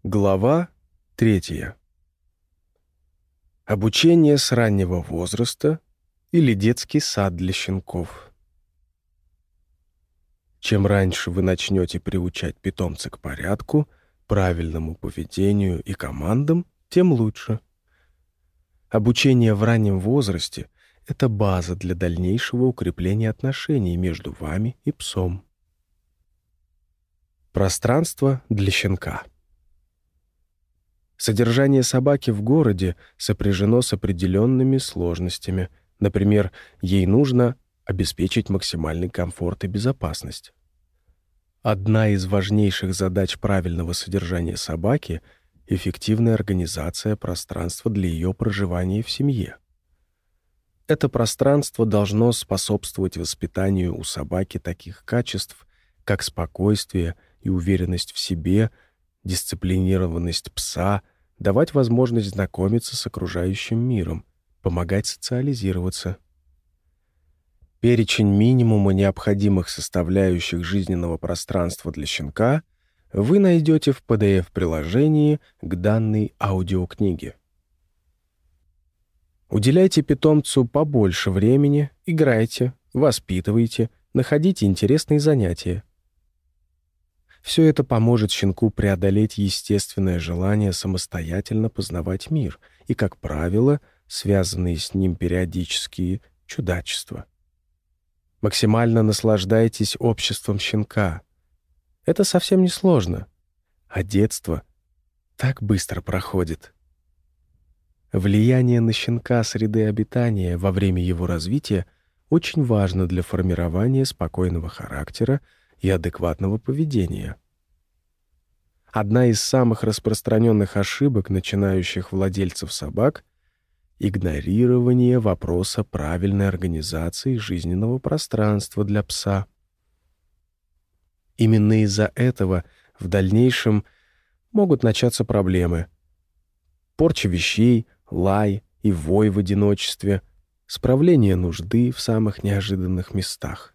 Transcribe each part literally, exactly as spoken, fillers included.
Глава третья. Обучение с раннего возраста или детский сад для щенков. Чем раньше вы начнете приучать питомца к порядку, правильному поведению и командам, тем лучше. Обучение в раннем возрасте — это база для дальнейшего укрепления отношений между вами и псом. Пространство для щенка. Содержание собаки в городе сопряжено с определенными сложностями. Например, ей нужно обеспечить максимальный комфорт и безопасность. Одна из важнейших задач правильного содержания собаки — эффективная организация пространства для ее проживания в семье. Это пространство должно способствовать воспитанию у собаки таких качеств, как спокойствие и уверенность в себе, дисциплинированность пса, давать возможность знакомиться с окружающим миром, помогать социализироваться. Перечень минимума необходимых составляющих жизненного пространства для щенка вы найдете в пи ди эф-приложении к данной аудиокниге. Уделяйте питомцу побольше времени, играйте, воспитывайте, находите интересные занятия. Все это поможет щенку преодолеть естественное желание самостоятельно познавать мир и, как правило, связанные с ним периодические чудачества. Максимально наслаждайтесь обществом щенка. Это совсем не сложно, а детство так быстро проходит. Влияние на щенка среды обитания во время его развития очень важно для формирования спокойного характера и адекватного поведения. Одна из самых распространенных ошибок начинающих владельцев собак — игнорирование вопроса правильной организации жизненного пространства для пса. Именно из-за этого в дальнейшем могут начаться проблемы: порча вещей, лай и вой в одиночестве, справление нужды в самых неожиданных местах.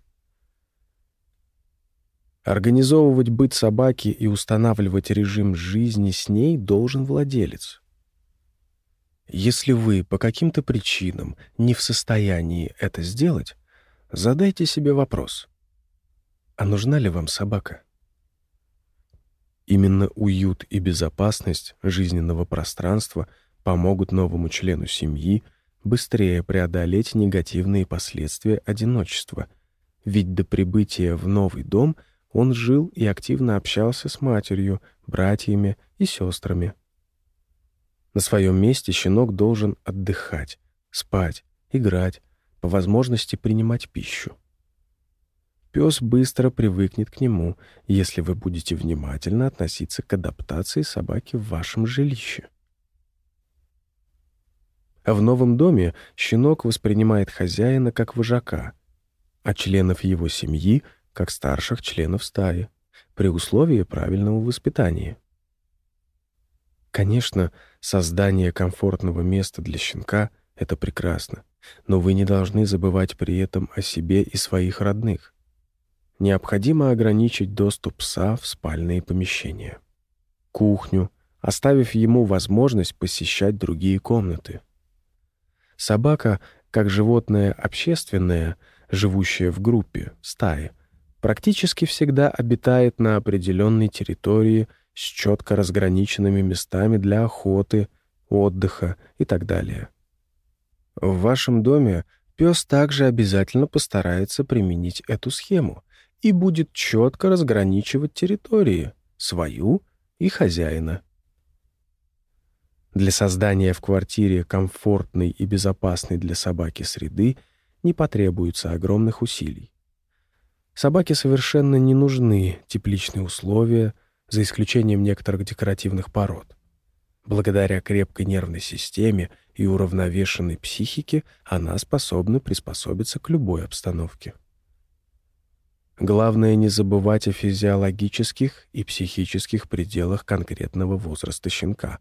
Организовывать быт собаки и устанавливать режим жизни с ней должен владелец. Если вы по каким-то причинам не в состоянии это сделать, задайте себе вопрос: а нужна ли вам собака? Именно уют и безопасность жизненного пространства помогут новому члену семьи быстрее преодолеть негативные последствия одиночества, ведь до прибытия в новый дом он жил и активно общался с матерью, братьями и сестрами. На своем месте щенок должен отдыхать, спать, играть, по возможности принимать пищу. Пес быстро привыкнет к нему, если вы будете внимательно относиться к адаптации собаки в вашем жилище. В новом доме щенок воспринимает хозяина как вожака, а членов его семьи — как старших членов стаи, при условии правильного воспитания. Конечно, создание комфортного места для щенка — это прекрасно, но вы не должны забывать при этом о себе и своих родных. Необходимо ограничить доступ пса в спальные помещения, кухню, оставив ему возможность посещать другие комнаты. Собака, как животное общественное, живущее в группе, стае, практически всегда обитает на определенной территории с четко разграниченными местами для охоты, отдыха и так далее. В вашем доме пес также обязательно постарается применить эту схему и будет четко разграничивать территории, свою и хозяина. Для создания в квартире комфортной и безопасной для собаки среды не потребуется огромных усилий. Собаке совершенно не нужны тепличные условия, за исключением некоторых декоративных пород. Благодаря крепкой нервной системе и уравновешенной психике она способна приспособиться к любой обстановке. Главное не забывать о физиологических и психических пределах конкретного возраста щенка.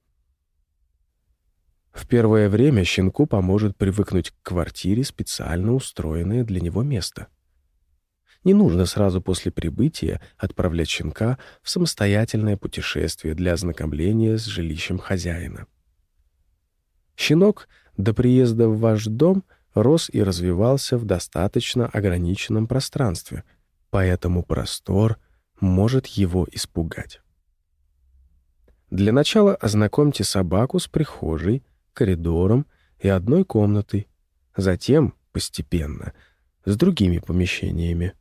В первое время щенку поможет привыкнуть к квартире, специально устроенное для него место. Не нужно сразу после прибытия отправлять щенка в самостоятельное путешествие для ознакомления с жилищем хозяина. Щенок до приезда в ваш дом рос и развивался в достаточно ограниченном пространстве, поэтому простор может его испугать. Для начала ознакомьте собаку с прихожей, коридором и одной комнатой, затем, постепенно, с другими помещениями.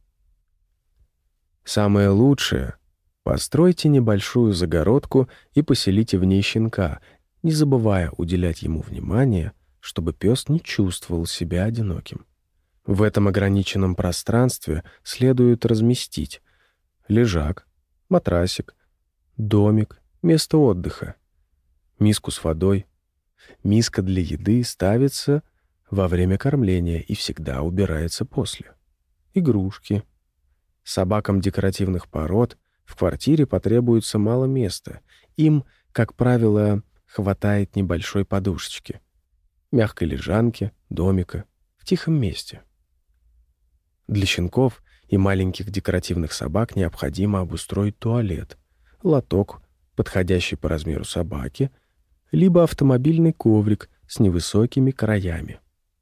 Самое лучшее — постройте небольшую загородку и поселите в ней щенка, не забывая уделять ему внимание, чтобы пес не чувствовал себя одиноким. В этом ограниченном пространстве следует разместить лежак, матрасик, домик, место отдыха, миску с водой. Миска для еды ставится во время кормления и всегда убирается после. Игрушки. Собакам декоративных пород в квартире потребуется мало места. Им, как правило, хватает небольшой подушечки, мягкой лежанки, домика, в тихом месте. Для щенков и маленьких декоративных собак необходимо обустроить туалет, лоток, подходящий по размеру собаки, либо автомобильный коврик с невысокими краями.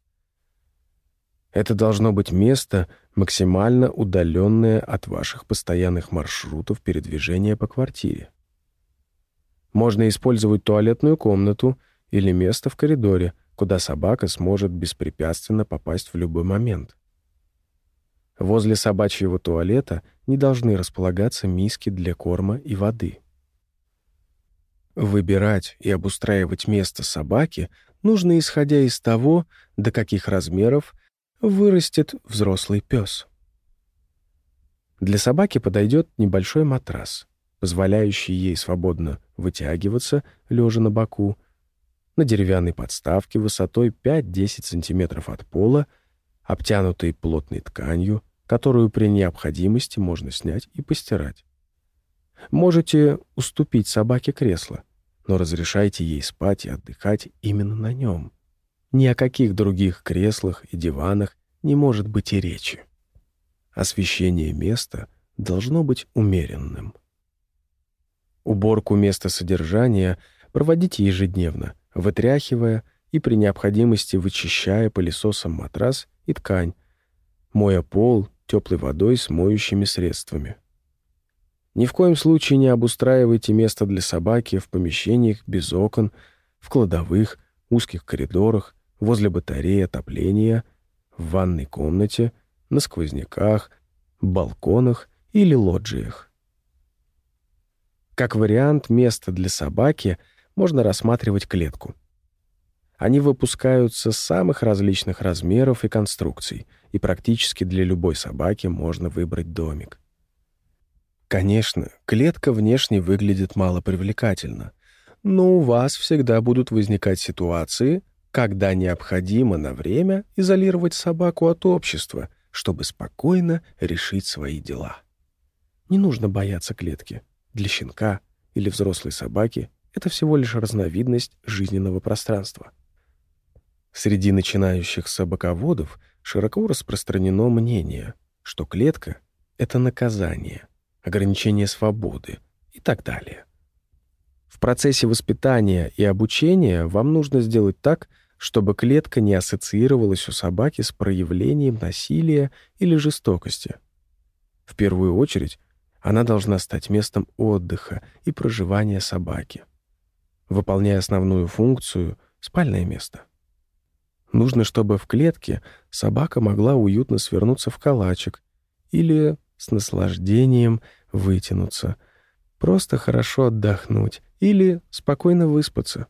Это должно быть место, максимально удаленное от ваших постоянных маршрутов передвижения по квартире. Можно использовать туалетную комнату или место в коридоре, куда собака сможет беспрепятственно попасть в любой момент. Возле собачьего туалета не должны располагаться миски для корма и воды. Выбирать и обустраивать место собаки нужно, исходя из того, до каких размеров вырастет взрослый пес. Для собаки подойдет небольшой матрас, позволяющий ей свободно вытягиваться, лежа на боку, на деревянной подставке высотой пять-десять сантиметров от пола, обтянутой плотной тканью, которую при необходимости можно снять и постирать. Можете уступить собаке кресло, но разрешайте ей спать и отдыхать именно на нем. Ни о каких других креслах и диванах не может быть и речи. Освещение места должно быть умеренным. Уборку места содержания проводите ежедневно, вытряхивая и при необходимости вычищая пылесосом матрас и ткань, моя пол теплой водой с моющими средствами. Ни в коем случае не обустраивайте место для собаки в помещениях без окон, в кладовых, узких коридорах, возле батареи отопления, в ванной комнате, на сквозняках, балконах или лоджиях. Как вариант места для собаки можно рассматривать клетку. Они выпускаются самых различных размеров и конструкций, и практически для любой собаки можно выбрать домик. Конечно, клетка внешне выглядит малопривлекательно, но у вас всегда будут возникать ситуации, когда необходимо на время изолировать собаку от общества, чтобы спокойно решить свои дела. Не нужно бояться клетки. Для щенка или взрослой собаки это всего лишь разновидность жизненного пространства. Среди начинающих собаководов широко распространено мнение, что клетка — это наказание, ограничение свободы и так далее. В процессе воспитания и обучения вам нужно сделать так, чтобы клетка не ассоциировалась у собаки с проявлением насилия или жестокости. В первую очередь, она должна стать местом отдыха и проживания собаки, выполняя основную функцию — спальное место. Нужно, чтобы в клетке собака могла уютно свернуться в калачик или с наслаждением вытянуться, просто хорошо отдохнуть или спокойно выспаться.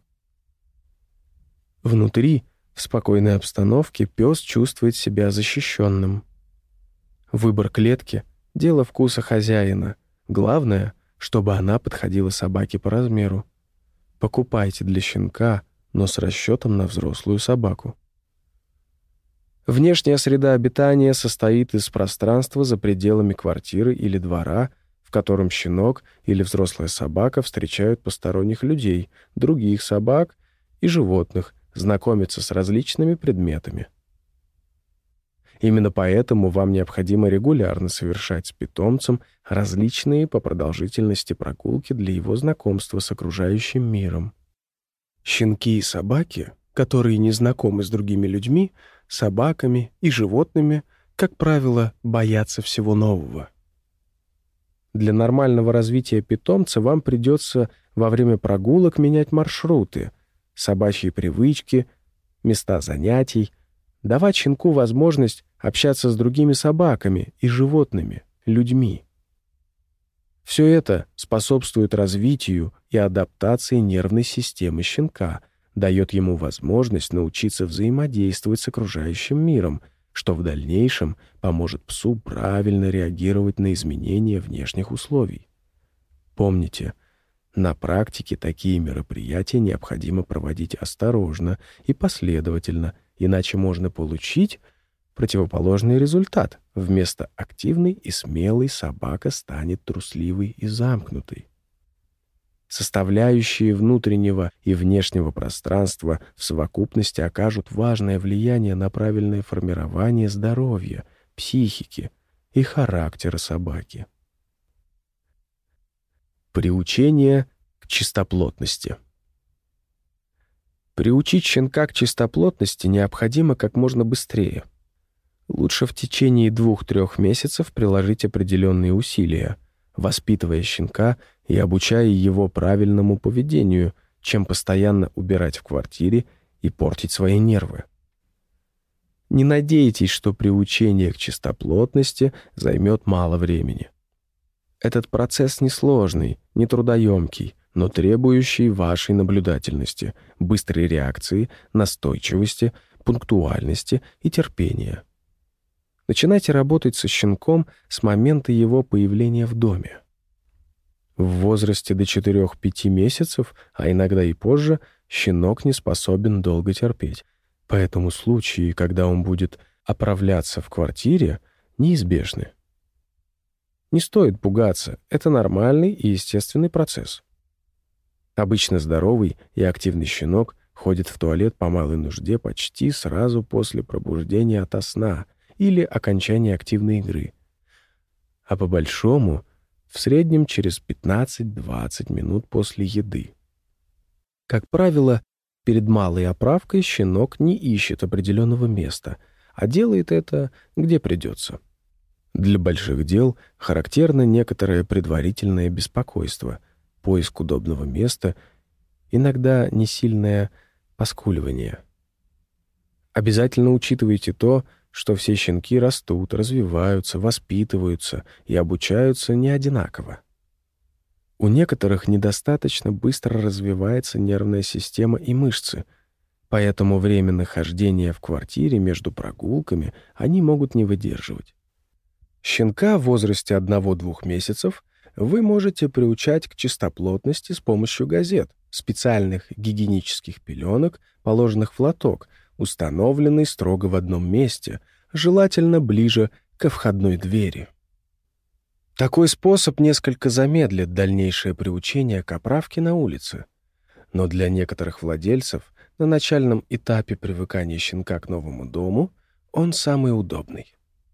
Внутри, в спокойной обстановке, пес чувствует себя защищенным. Выбор клетки — дело вкуса хозяина. Главное, чтобы она подходила собаке по размеру. Покупайте для щенка, но с расчетом на взрослую собаку. Внешняя среда обитания состоит из пространства за пределами квартиры или двора, в котором щенок или взрослая собака встречают посторонних людей, других собак и животных, знакомятся с различными предметами. Именно поэтому вам необходимо регулярно совершать с питомцем различные по продолжительности прогулки для его знакомства с окружающим миром. Щенки и собаки, которые не знакомы с другими людьми, собаками и животными, как правило, боятся всего нового. Для нормального развития питомца вам придется во время прогулок менять маршруты, собачьи привычки, места занятий, давать щенку возможность общаться с другими собаками и животными, людьми. Все это способствует развитию и адаптации нервной системы щенка, дает ему возможность научиться взаимодействовать с окружающим миром, что в дальнейшем поможет псу правильно реагировать на изменения внешних условий. Помните, на практике такие мероприятия необходимо проводить осторожно и последовательно, иначе можно получить противоположный результат. Вместо активной и смелой собака станет трусливой и замкнутой. Составляющие внутреннего и внешнего пространства в совокупности окажут важное влияние на правильное формирование здоровья, психики и характера собаки. Приучение к чистоплотности. Приучить щенка к чистоплотности необходимо как можно быстрее. Лучше в течение двух-трех месяцев приложить определенные усилия, воспитывая щенка и обучая его правильному поведению, чем постоянно убирать в квартире и портить свои нервы. Не надейтесь, что приучение к чистоплотности займет мало времени. Этот процесс несложный, нетрудоемкий, но требующий вашей наблюдательности, быстрой реакции, настойчивости, пунктуальности и терпения. Начинайте работать со щенком с момента его появления в доме. В возрасте до четырёх-пяти месяцев, а иногда и позже, щенок не способен долго терпеть, поэтому случаи, когда он будет оправляться в квартире, неизбежны. Не стоит пугаться, это нормальный и естественный процесс. Обычно здоровый и активный щенок ходит в туалет по малой нужде почти сразу после пробуждения ото сна или окончания активной игры, а по-большому в среднем через пятнадцать-двадцать минут после еды. Как правило, перед малой оправкой щенок не ищет определенного места, а делает это, где придется. Для больших дел характерно некоторое предварительное беспокойство, поиск удобного места, иногда несильное поскуливание. Обязательно учитывайте то, что все щенки растут, развиваются, воспитываются и обучаются не одинаково. У некоторых недостаточно быстро развивается нервная система и мышцы, поэтому время нахождения в квартире между прогулками они могут не выдерживать. Щенка в возрасте одного-двух месяцев вы можете приучать к чистоплотности с помощью газет, специальных гигиенических пеленок, положенных в лоток, установленный строго в одном месте, желательно ближе ко входной двери. Такой способ несколько замедлит дальнейшее приучение к оправке на улице, но для некоторых владельцев на начальном этапе привыкания щенка к новому дому он самый удобный.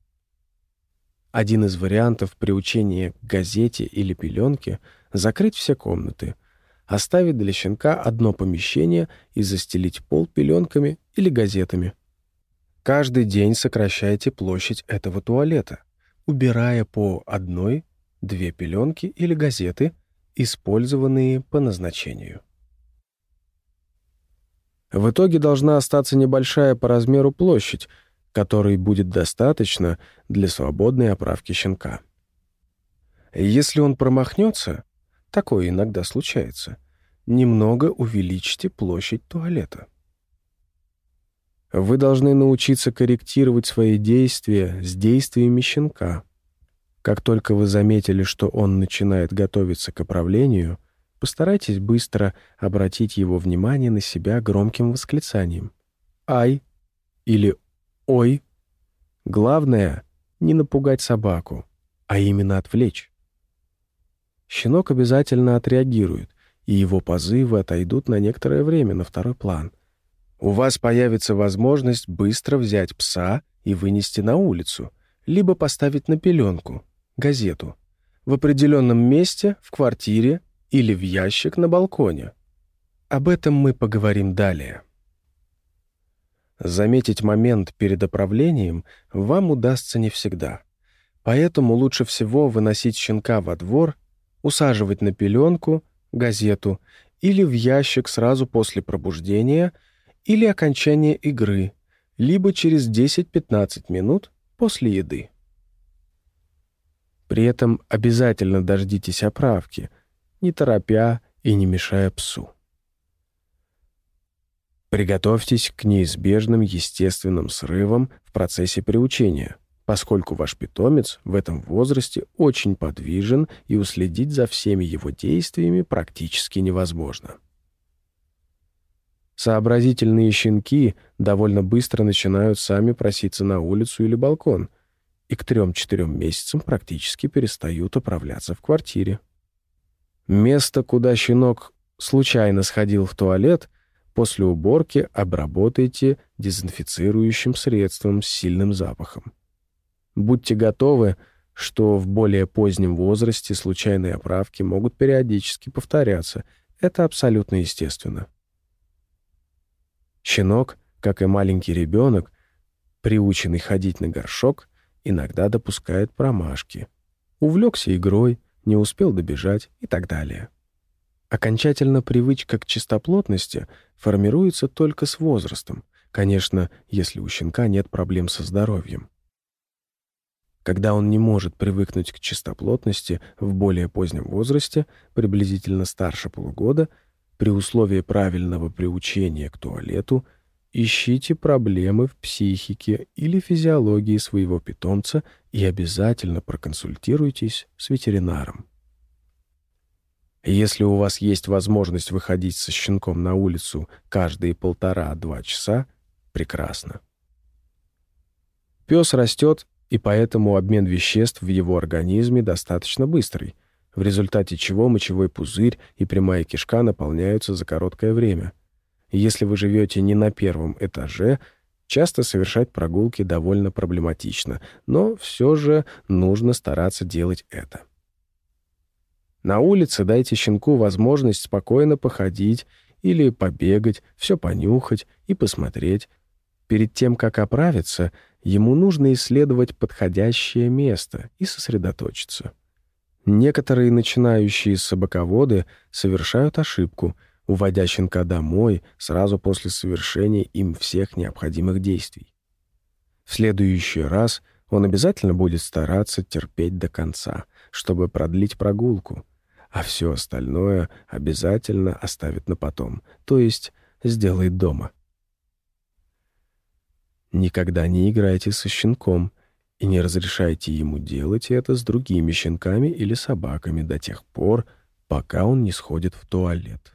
Один из вариантов приучения к газете или пеленке — закрыть все комнаты, оставить для щенка одно помещение и застелить пол пеленками или газетами. Каждый день сокращайте площадь этого туалета, убирая по одной-две пеленки или газеты, использованные по назначению. В итоге должна остаться небольшая по размеру площадь, которой будет достаточно для свободной оправки щенка. Если он промахнется, такое иногда случается, немного увеличьте площадь туалета. Вы должны научиться корректировать свои действия с действиями щенка. Как только вы заметили, что он начинает готовиться к оправлению, постарайтесь быстро обратить его внимание на себя громким восклицанием «Ай!» или «Ой!». Главное — не напугать собаку, а именно отвлечь. Щенок обязательно отреагирует, и его позывы отойдут на некоторое время на второй план. У вас появится возможность быстро взять пса и вынести на улицу, либо поставить на пеленку, газету, в определенном месте, в квартире или в ящик на балконе. Об этом мы поговорим далее. Заметить момент перед оправлением вам удастся не всегда. Поэтому лучше всего выносить щенка во двор, усаживать на пеленку, газету или в ящик сразу после пробуждения или окончания игры, либо через десять-пятнадцать минут после еды. При этом обязательно дождитесь оправки, не торопя и не мешая псу. Приготовьтесь к неизбежным естественным срывам в процессе приучения, поскольку ваш питомец в этом возрасте очень подвижен и уследить за всеми его действиями практически невозможно. Сообразительные щенки довольно быстро начинают сами проситься на улицу или балкон и к трем-четырем месяцам практически перестают управляться в квартире. Место, куда щенок случайно сходил в туалет, после уборки обработайте дезинфицирующим средством с сильным запахом. Будьте готовы, что в более позднем возрасте случайные оправки могут периодически повторяться. Это абсолютно естественно. Щенок, как и маленький ребенок, приученный ходить на горшок, иногда допускает промашки. Увлекся игрой, не успел добежать и так далее. Окончательно привычка к чистоплотности формируется только с возрастом, конечно, если у щенка нет проблем со здоровьем. Когда он не может привыкнуть к чистоплотности в более позднем возрасте, приблизительно старше полугода, при условии правильного приучения к туалету, ищите проблемы в психике или физиологии своего питомца и обязательно проконсультируйтесь с ветеринаром. Если у вас есть возможность выходить со щенком на улицу каждые полтора-два часа, прекрасно. Пес растет, и поэтому обмен веществ в его организме достаточно быстрый, в результате чего мочевой пузырь и прямая кишка наполняются за короткое время. Если вы живете не на первом этаже, часто совершать прогулки довольно проблематично, но все же нужно стараться делать это. На улице дайте щенку возможность спокойно походить или побегать, все понюхать и посмотреть. Перед тем, как оправиться, ему нужно исследовать подходящее место и сосредоточиться. Некоторые начинающие собаководы совершают ошибку, уводя щенка домой сразу после совершения им всех необходимых действий. В следующий раз он обязательно будет стараться терпеть до конца, чтобы продлить прогулку, а все остальное обязательно оставит на потом, то есть сделает дома. Никогда не играйте со щенком и не разрешайте ему делать это с другими щенками или собаками до тех пор, пока он не сходит в туалет.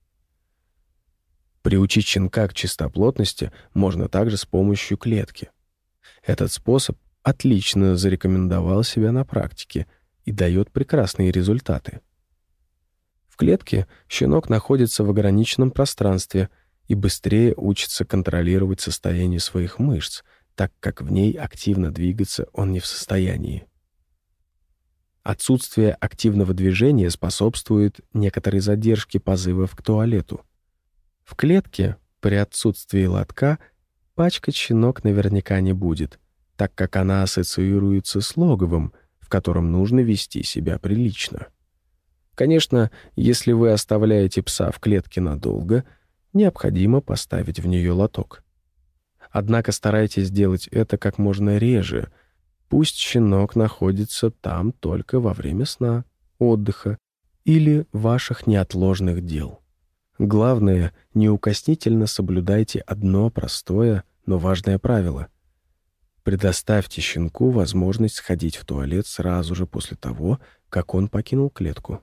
Приучить щенка к чистоплотности можно также с помощью клетки. Этот способ отлично зарекомендовал себя на практике и дает прекрасные результаты. В клетке щенок находится в ограниченном пространстве и быстрее учится контролировать состояние своих мышц, так как в ней активно двигаться он не в состоянии. Отсутствие активного движения способствует некоторой задержке позывов к туалету. В клетке при отсутствии лотка пачкать щенок наверняка не будет, так как она ассоциируется с логовом, в котором нужно вести себя прилично. Конечно, если вы оставляете пса в клетке надолго, необходимо поставить в нее лоток. Однако старайтесь делать это как можно реже. Пусть щенок находится там только во время сна, отдыха или ваших неотложных дел. Главное, неукоснительно соблюдайте одно простое, но важное правило. Предоставьте щенку возможность сходить в туалет сразу же после того, как он покинул клетку.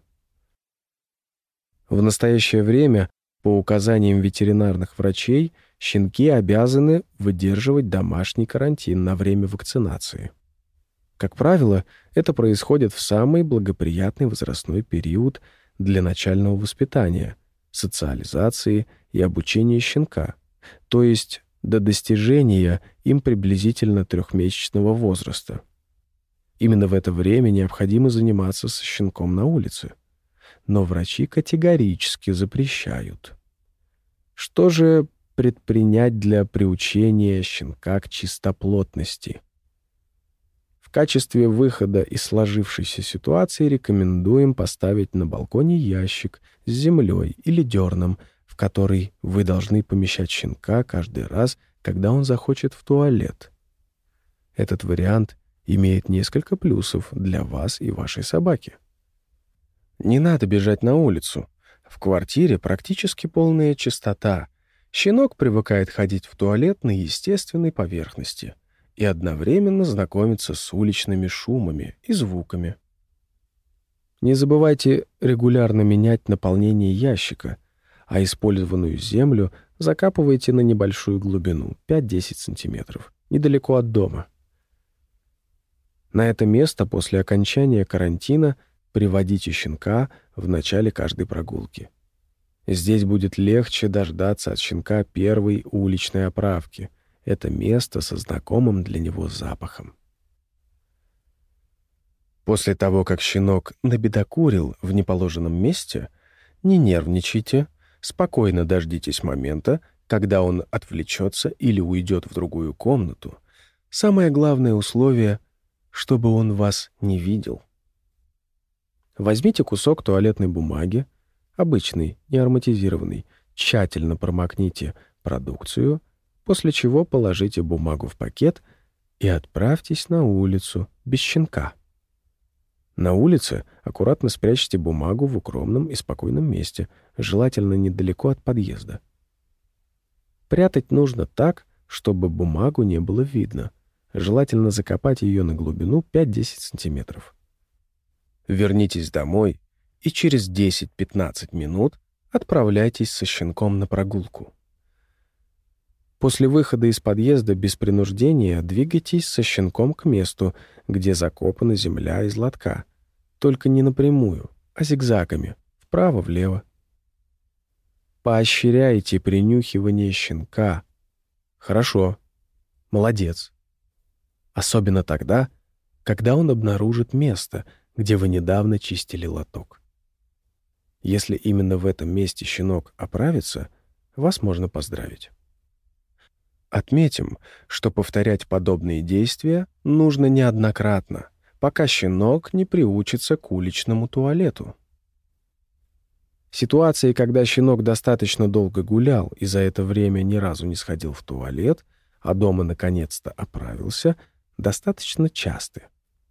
В настоящее время, по указаниям ветеринарных врачей, щенки обязаны выдерживать домашний карантин на время вакцинации. Как правило, это происходит в самый благоприятный возрастной период для начального воспитания, социализации и обучения щенка, то есть до достижения им приблизительно трехмесячного возраста. Именно в это время необходимо заниматься со щенком на улице. Но врачи категорически запрещают. Что же предпринять для приучения щенка к чистоплотности? В качестве выхода из сложившейся ситуации рекомендуем поставить на балконе ящик с землей или дерном, в который вы должны помещать щенка каждый раз, когда он захочет в туалет. Этот вариант имеет несколько плюсов для вас и вашей собаки. Не надо бежать на улицу. В квартире практически полная чистота. Щенок привыкает ходить в туалет на естественной поверхности и одновременно знакомиться с уличными шумами и звуками. Не забывайте регулярно менять наполнение ящика, а использованную землю закапывайте на небольшую глубину пять-десять сантиметров, недалеко от дома. На это место после окончания карантина приводите щенка в начале каждой прогулки. Здесь будет легче дождаться от щенка первой уличной оправки. Это место со знакомым для него запахом. После того, как щенок набедокурил в неположенном месте, не нервничайте, спокойно дождитесь момента, когда он отвлечется или уйдет в другую комнату. Самое главное условие — чтобы он вас не видел. Возьмите кусок туалетной бумаги, обычный, не ароматизированный, тщательно промокните продукцию, после чего положите бумагу в пакет и отправьтесь на улицу без щенка. На улице аккуратно спрячьте бумагу в укромном и спокойном месте, желательно недалеко от подъезда. Прятать нужно так, чтобы бумагу не было видно. Желательно закопать ее на глубину пять-десять сантиметров. Вернитесь домой и через десять-пятнадцать минут отправляйтесь со щенком на прогулку. После выхода из подъезда без принуждения двигайтесь со щенком к месту, где закопана земля из лотка. Только не напрямую, а зигзагами, вправо-влево. Поощряйте принюхивание щенка. Хорошо. Молодец. Особенно тогда, когда он обнаружит место, где вы недавно чистили лоток. Если именно в этом месте щенок оправится, вас можно поздравить. Отметим, что повторять подобные действия нужно неоднократно, пока щенок не приучится к уличному туалету. Ситуации, когда щенок достаточно долго гулял и за это время ни разу не сходил в туалет, а дома наконец-то оправился, достаточно часты.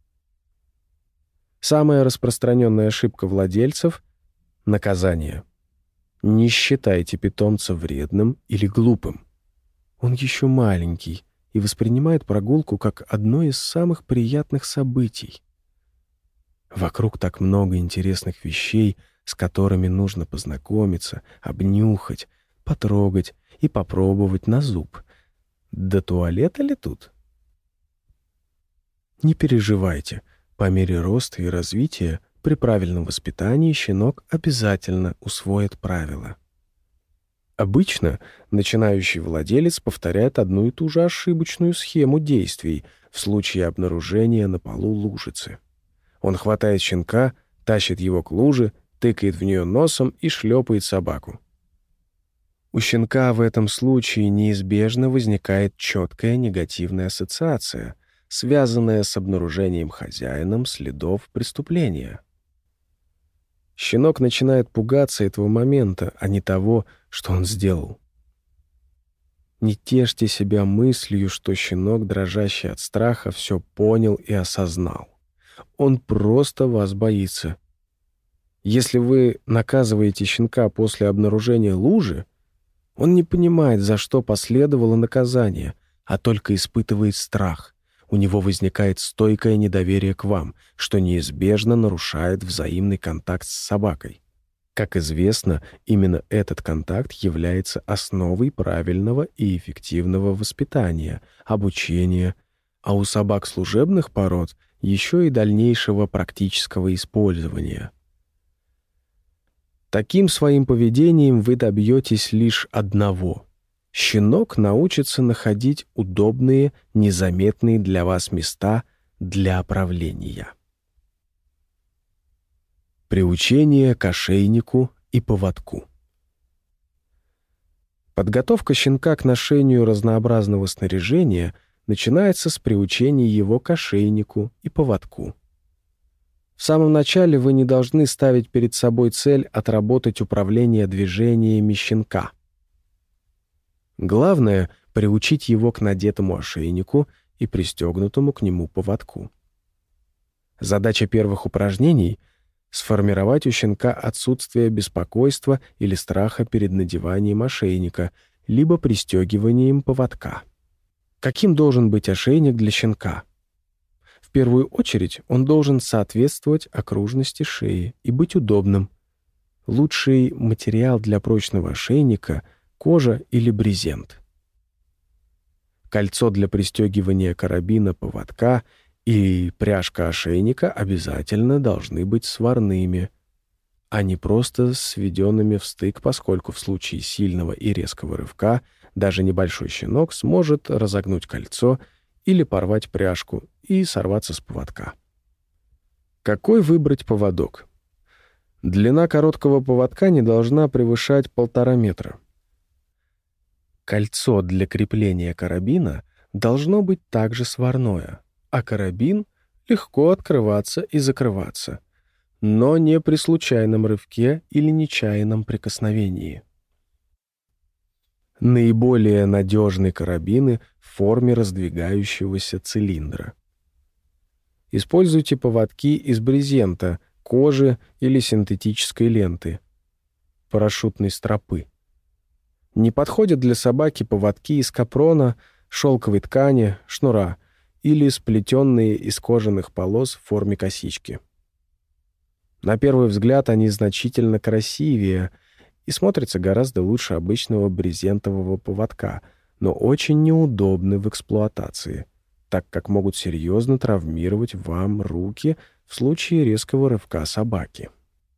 Самая распространенная ошибка владельцев — наказание. Не считайте питомца вредным или глупым. Он еще маленький и воспринимает прогулку как одно из самых приятных событий. Вокруг так много интересных вещей, с которыми нужно познакомиться, обнюхать, потрогать и попробовать на зуб. До туалета ли тут? Не переживайте, по мере роста и развития при правильном воспитании щенок обязательно усвоит правила. Обычно начинающий владелец повторяет одну и ту же ошибочную схему действий в случае обнаружения на полу лужицы. Он хватает щенка, тащит его к луже, тыкает в нее носом и шлепает собаку. У щенка в этом случае неизбежно возникает четкая негативная ассоциация, связанная с обнаружением хозяином следов преступления. Щенок начинает пугаться этого момента, а не того, что он сделал. Не тешьте себя мыслью, что щенок, дрожащий от страха, все понял и осознал. Он просто вас боится. Если вы наказываете щенка после обнаружения лужи, он не понимает, за что последовало наказание, а только испытывает страх. У него возникает стойкое недоверие к вам, что неизбежно нарушает взаимный контакт с собакой. Как известно, именно этот контакт является основой правильного и эффективного воспитания, обучения, а у собак служебных пород еще и дальнейшего практического использования. Таким своим поведением вы добьетесь лишь одного. щенок научится находить удобные, незаметные для вас места для оправления. Приучение к ошейнику и поводку. Подготовка щенка к ношению разнообразного снаряжения начинается с приучения его к ошейнику и поводку. В самом начале вы не должны ставить перед собой цель отработать управление движениями щенка. Главное — приучить его к надетому ошейнику и пристегнутому к нему поводку. Задача первых упражнений — сформировать у щенка отсутствие беспокойства или страха перед надеванием ошейника, либо пристегиванием поводка. Каким должен быть ошейник для щенка? В первую очередь он должен соответствовать окружности шеи и быть удобным. Лучший материал для прочного ошейника — кожа или брезент. Кольцо для пристегивания карабина поводка и пряжка ошейника обязательно должны быть сварными, а не просто сведенными в стык, поскольку в случае сильного и резкого рывка даже небольшой щенок сможет разогнуть кольцо или порвать пряжку и сорваться с поводка. Какой выбрать поводок? Длина короткого поводка не должна превышать полтора метра. Кольцо для крепления карабина должно быть также сварное, а карабин легко открываться и закрываться, но не при случайном рывке или нечаянном прикосновении. Наиболее надежны карабины в форме раздвигающегося цилиндра. Используйте поводки из брезента, кожи или синтетической ленты, парашютной стропы. Не подходят для собаки поводки из капрона, шелковой ткани, шнура или сплетенные из кожаных полос в форме косички. На первый взгляд они значительно красивее и смотрятся гораздо лучше обычного брезентового поводка, но очень неудобны в эксплуатации, так как могут серьезно травмировать вам руки в случае резкого рывка собаки.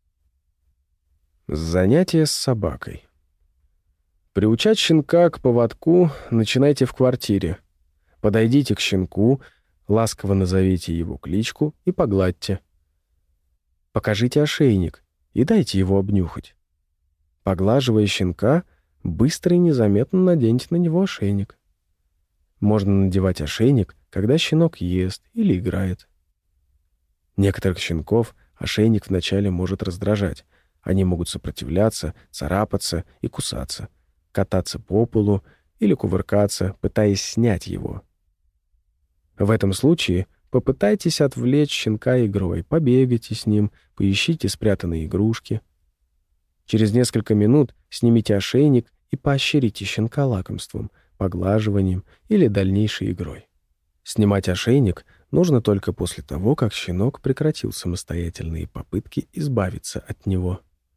Занятия с собакой. Приучать щенка к поводку начинайте в квартире. Подойдите к щенку, ласково назовите его кличку и погладьте. Покажите ошейник и дайте его обнюхать. Поглаживая щенка, быстро и незаметно наденьте на него ошейник. Можно надевать ошейник, когда щенок ест или играет. Некоторых щенков ошейник вначале может раздражать. Они могут сопротивляться, царапаться и кусаться, кататься по полу или кувыркаться, пытаясь снять его. В этом случае попытайтесь отвлечь щенка игрой, побегайте с ним, поищите спрятанные игрушки. Через несколько минут снимите ошейник и поощрите щенка лакомством, поглаживанием или дальнейшей игрой. Снимать ошейник нужно только после того, как щенок прекратил самостоятельные попытки избавиться от него.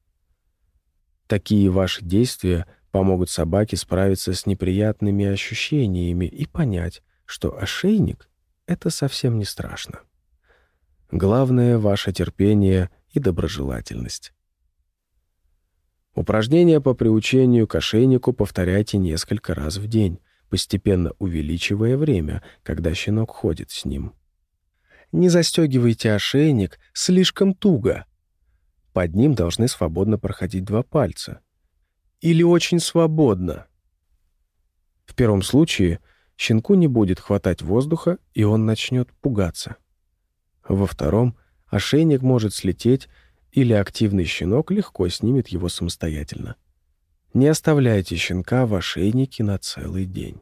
Такие ваши действия помогут собаке справиться с неприятными ощущениями и понять, что ошейник — это совсем не страшно. Главное — ваше терпение и доброжелательность. Упражнения по приучению к ошейнику повторяйте несколько раз в день, постепенно увеличивая время, когда щенок ходит с ним. Не застегивайте ошейник слишком туго. Под ним должны свободно проходить два пальца. Или очень свободно. В первом случае щенку не будет хватать воздуха, и он начнет пугаться. Во втором ошейник может слететь, или активный щенок легко снимет его самостоятельно. Не оставляйте щенка в ошейнике на целый день.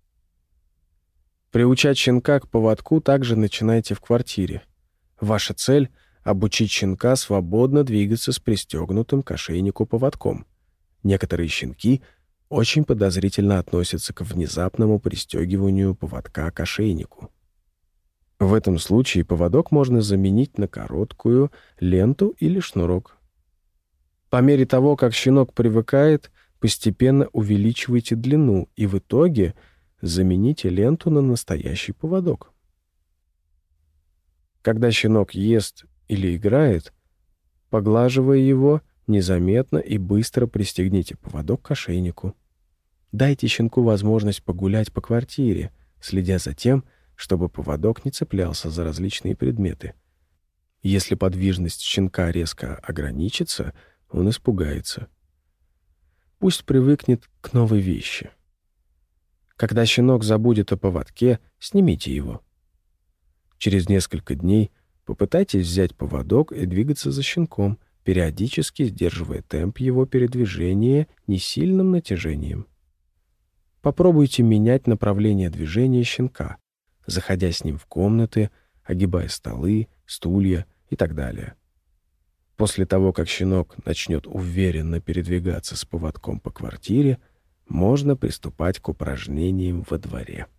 Приучать щенка к поводку также начинайте в квартире. Ваша цель — обучить щенка свободно двигаться с пристегнутым к ошейнику поводком. Некоторые щенки очень подозрительно относятся к внезапному пристегиванию поводка к ошейнику. В этом случае поводок можно заменить на короткую ленту или шнурок. По мере того, как щенок привыкает, постепенно увеличивайте длину и в итоге замените ленту на настоящий поводок. Когда щенок ест или играет, поглаживая его, незаметно и быстро пристегните поводок к ошейнику. Дайте щенку возможность погулять по квартире, следя за тем, чтобы поводок не цеплялся за различные предметы. Если подвижность щенка резко ограничится, он испугается. Пусть привыкнет к новой вещи. Когда щенок забудет о поводке, снимите его. Через несколько дней попытайтесь взять поводок и двигаться за щенком, периодически сдерживая темп его передвижения несильным натяжением. Попробуйте менять направление движения щенка, заходя с ним в комнаты, огибая столы, стулья и так далее. После того, как щенок начнет уверенно передвигаться с поводком по квартире, можно приступать к упражнениям во дворе.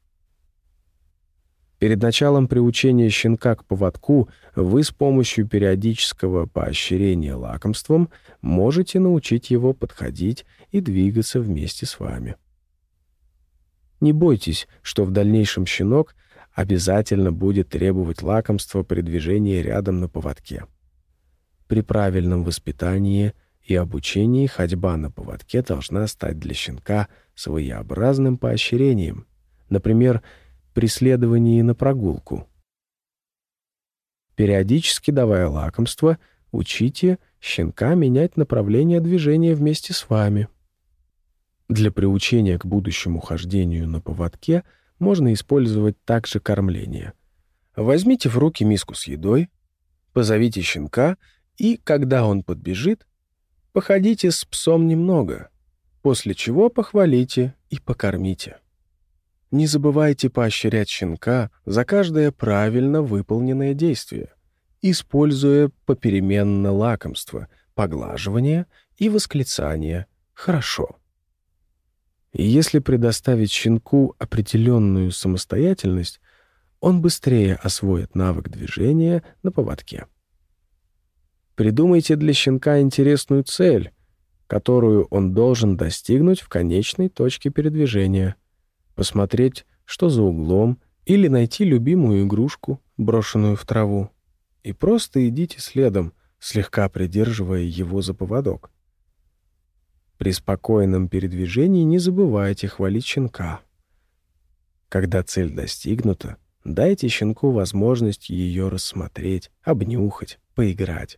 Перед началом приучения щенка к поводку вы с помощью периодического поощрения лакомством можете научить его подходить и двигаться вместе с вами. Не бойтесь, что в дальнейшем щенок обязательно будет требовать лакомства при движении рядом на поводке. При правильном воспитании и обучении ходьба на поводке должна стать для щенка своеобразным поощрением, например, при следовании на прогулку. Периодически давая лакомство, учите щенка менять направление движения вместе с вами. Для приучения к будущему хождению на поводке можно использовать также кормление. Возьмите в руки миску с едой, позовите щенка, и, когда он подбежит, походите с псом немного, после чего похвалите и покормите. Не забывайте поощрять щенка за каждое правильно выполненное действие, используя попеременно лакомство, поглаживание и восклицание «хорошо». И если предоставить щенку определенную самостоятельность, он быстрее освоит навык движения на поводке. Придумайте для щенка интересную цель, которую он должен достигнуть в конечной точке передвижения. Посмотреть, что за углом, или найти любимую игрушку, брошенную в траву. И просто идите следом, слегка придерживая его за поводок. При спокойном передвижении не забывайте хвалить щенка. Когда цель достигнута, дайте щенку возможность ее рассмотреть, обнюхать, поиграть.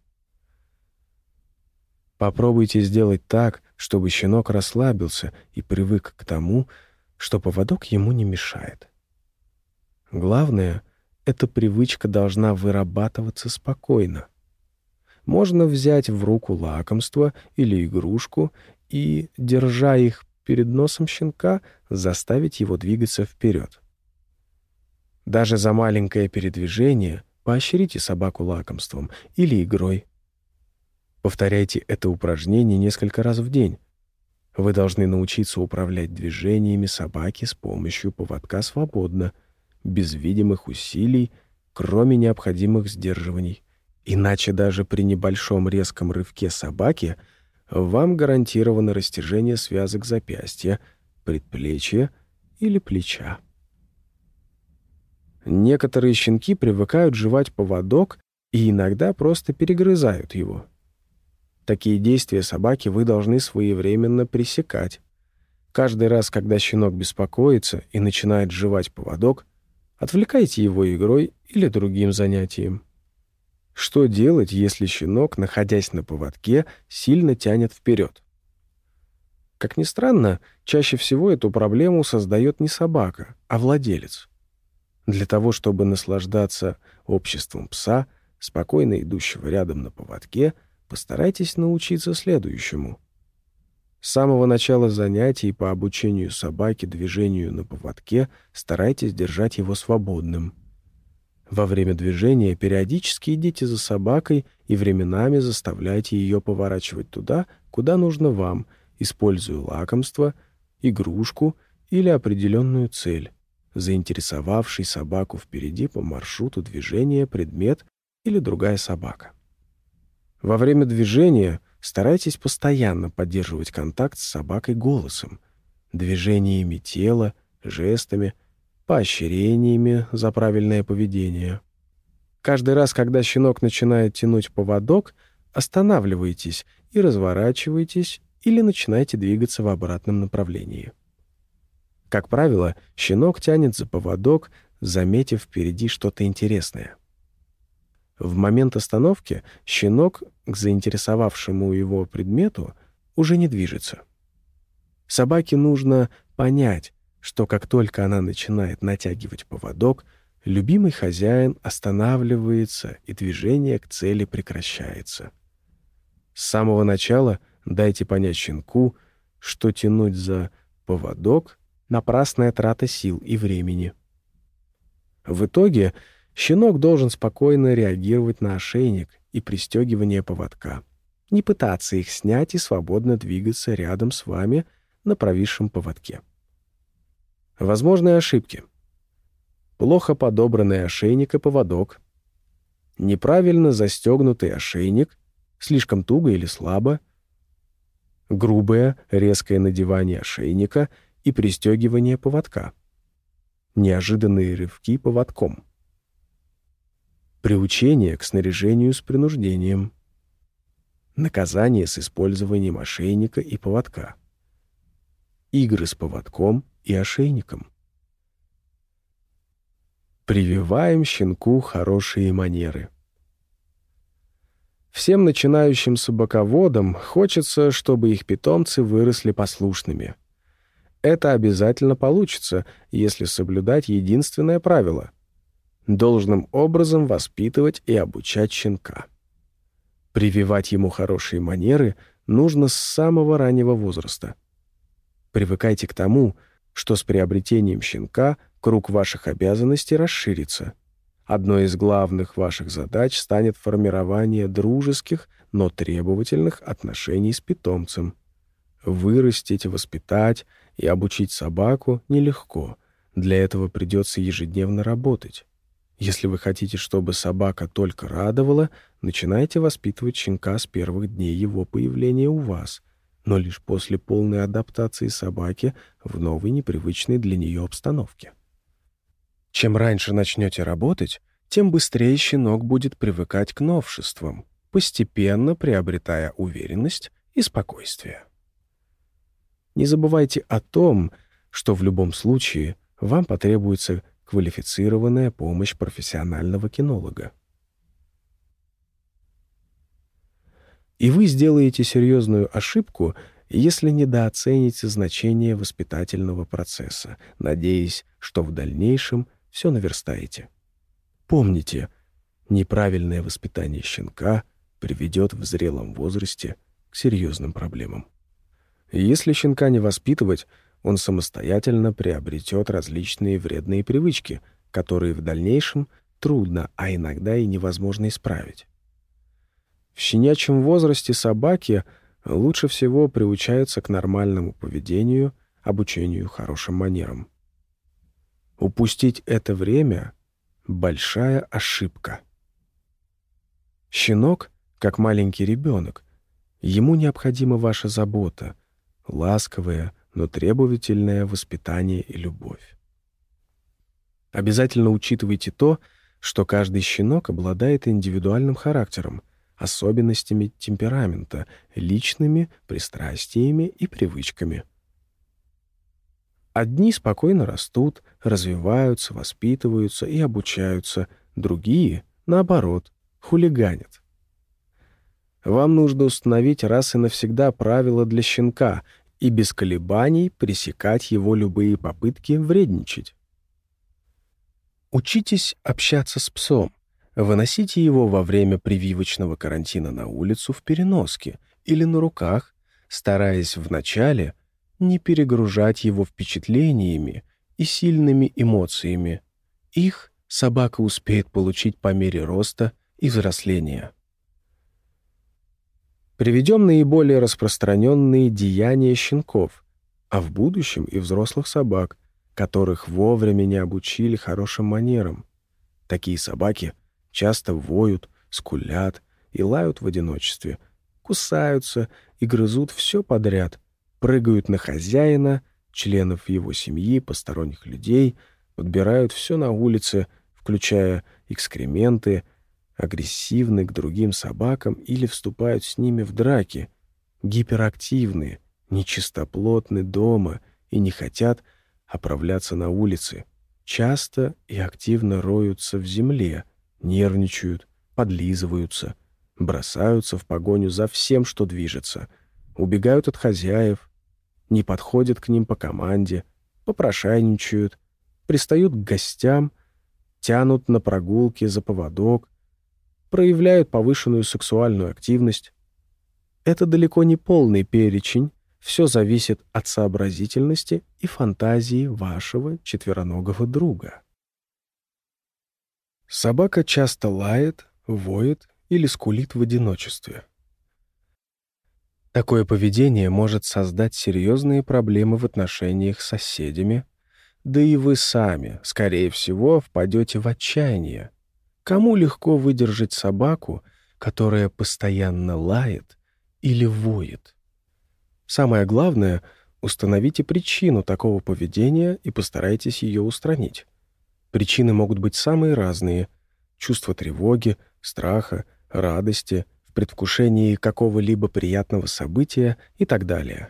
Попробуйте сделать так, чтобы щенок расслабился и привык к тому, что поводок ему не мешает. Главное, эта привычка должна вырабатываться спокойно. Можно взять в руку лакомство или игрушку и, держа их перед носом щенка, заставить его двигаться вперед. Даже за маленькое передвижение поощрите собаку лакомством или игрой. Повторяйте это упражнение несколько раз в день. Вы должны научиться управлять движениями собаки с помощью поводка свободно, без видимых усилий, кроме необходимых сдерживаний. Иначе даже при небольшом резком рывке собаки вам гарантировано растяжение связок запястья, предплечья или плеча. Некоторые щенки привыкают жевать поводок и иногда просто перегрызают его. Такие действия собаки вы должны своевременно пресекать. Каждый раз, когда щенок беспокоится и начинает жевать поводок, отвлекайте его игрой или другим занятием. Что делать, если щенок, находясь на поводке, сильно тянет вперед? Как ни странно, чаще всего эту проблему создает не собака, а владелец. Для того, чтобы наслаждаться обществом пса, спокойно идущего рядом на поводке, постарайтесь научиться следующему. С самого начала занятий по обучению собаки движению на поводке старайтесь держать его свободным. Во время движения периодически идите за собакой и временами заставляйте ее поворачивать туда, куда нужно вам, используя лакомство, игрушку или определенную цель, заинтересовавший собаку впереди по маршруту движения предмет или другая собака. Во время движения старайтесь постоянно поддерживать контакт с собакой голосом, движениями тела, жестами, поощрениями за правильное поведение. Каждый раз, когда щенок начинает тянуть поводок, останавливайтесь и разворачивайтесь или начинаете двигаться в обратном направлении. Как правило, щенок тянет за поводок, заметив впереди что-то интересное. В момент остановки щенок к заинтересовавшему его предмету уже не движется. Собаке нужно понять, что как только она начинает натягивать поводок, любимый хозяин останавливается, и движение к цели прекращается. С самого начала дайте понять щенку, что тянуть за поводок — напрасная трата сил и времени. В итоге щенок должен спокойно реагировать на ошейник и пристегивание поводка, не пытаться их снять и свободно двигаться рядом с вами на провисшем поводке. Возможные ошибки. Плохо подобранный ошейник и поводок, неправильно застегнутый ошейник, слишком туго или слабо, грубое, резкое надевание ошейника и пристегивание поводка, неожиданные рывки поводком, приучение к снаряжению с принуждением, наказание с использованием ошейника и поводка, игры с поводком и ошейником. Прививаем щенку хорошие манеры. Всем начинающим собаководам хочется, чтобы их питомцы выросли послушными. Это обязательно получится, если соблюдать единственное правило — должным образом воспитывать и обучать щенка. Прививать ему хорошие манеры нужно с самого раннего возраста. Привыкайте к тому, что с приобретением щенка круг ваших обязанностей расширится. Одной из главных ваших задач станет формирование дружеских, но требовательных отношений с питомцем. Вырастить, воспитать и обучить собаку нелегко. Для этого придется ежедневно работать. Если вы хотите, чтобы собака только радовала, начинайте воспитывать щенка с первых дней его появления у вас, но лишь после полной адаптации собаки в новой непривычной для нее обстановке. Чем раньше начнете работать, тем быстрее щенок будет привыкать к новшествам, постепенно приобретая уверенность и спокойствие. Не забывайте о том, что в любом случае вам потребуется квалифицированная помощь профессионального кинолога. И вы сделаете серьезную ошибку, если недооцените значение воспитательного процесса, надеясь, что в дальнейшем все наверстаете. Помните, неправильное воспитание щенка приведет в зрелом возрасте к серьезным проблемам. Если щенка не воспитывать, он самостоятельно приобретет различные вредные привычки, которые в дальнейшем трудно, а иногда и невозможно исправить. В щенячьем возрасте собаки лучше всего приучаются к нормальному поведению, обучению хорошим манерам. Упустить это время — большая ошибка. Щенок, как маленький ребенок, ему необходима ваша забота, ласковое, но требовательное воспитание и любовь. Обязательно учитывайте то, что каждый щенок обладает индивидуальным характером, особенностями темперамента, личными пристрастиями и привычками. Одни спокойно растут, развиваются, воспитываются и обучаются, другие, наоборот, хулиганят. Вам нужно установить раз и навсегда правила для щенка и без колебаний пресекать его любые попытки вредничать. Учитесь общаться с псом, выносите его во время прививочного карантина на улицу в переноске или на руках, стараясь вначале не перегружать его впечатлениями и сильными эмоциями. Их собака успеет получить по мере роста и взросления. Приведем наиболее распространенные деяния щенков, а в будущем и взрослых собак, которых вовремя не обучили хорошим манерам. Такие собаки часто воют, скулят и лают в одиночестве, кусаются и грызут все подряд, прыгают на хозяина, членов его семьи, посторонних людей, подбирают все на улице, включая экскременты, агрессивны к другим собакам или вступают с ними в драки, гиперактивны, нечистоплотны дома и не хотят оправляться на улице, часто и активно роются в земле, нервничают, подлизываются, бросаются в погоню за всем, что движется, убегают от хозяев, не подходят к ним по команде, попрошайничают, пристают к гостям, тянут на прогулки за поводок, проявляют повышенную сексуальную активность. Это далеко не полный перечень, все зависит от сообразительности и фантазии вашего четвероногого друга. Собака часто лает, воет или скулит в одиночестве. Такое поведение может создать серьезные проблемы в отношениях с соседями, да и вы сами, скорее всего, впадете в отчаяние. Кому легко выдержать собаку, которая постоянно лает или воет? Самое главное — установите причину такого поведения и постарайтесь ее устранить. Причины могут быть самые разные: чувство тревоги, страха, радости, в предвкушении какого-либо приятного события и так далее.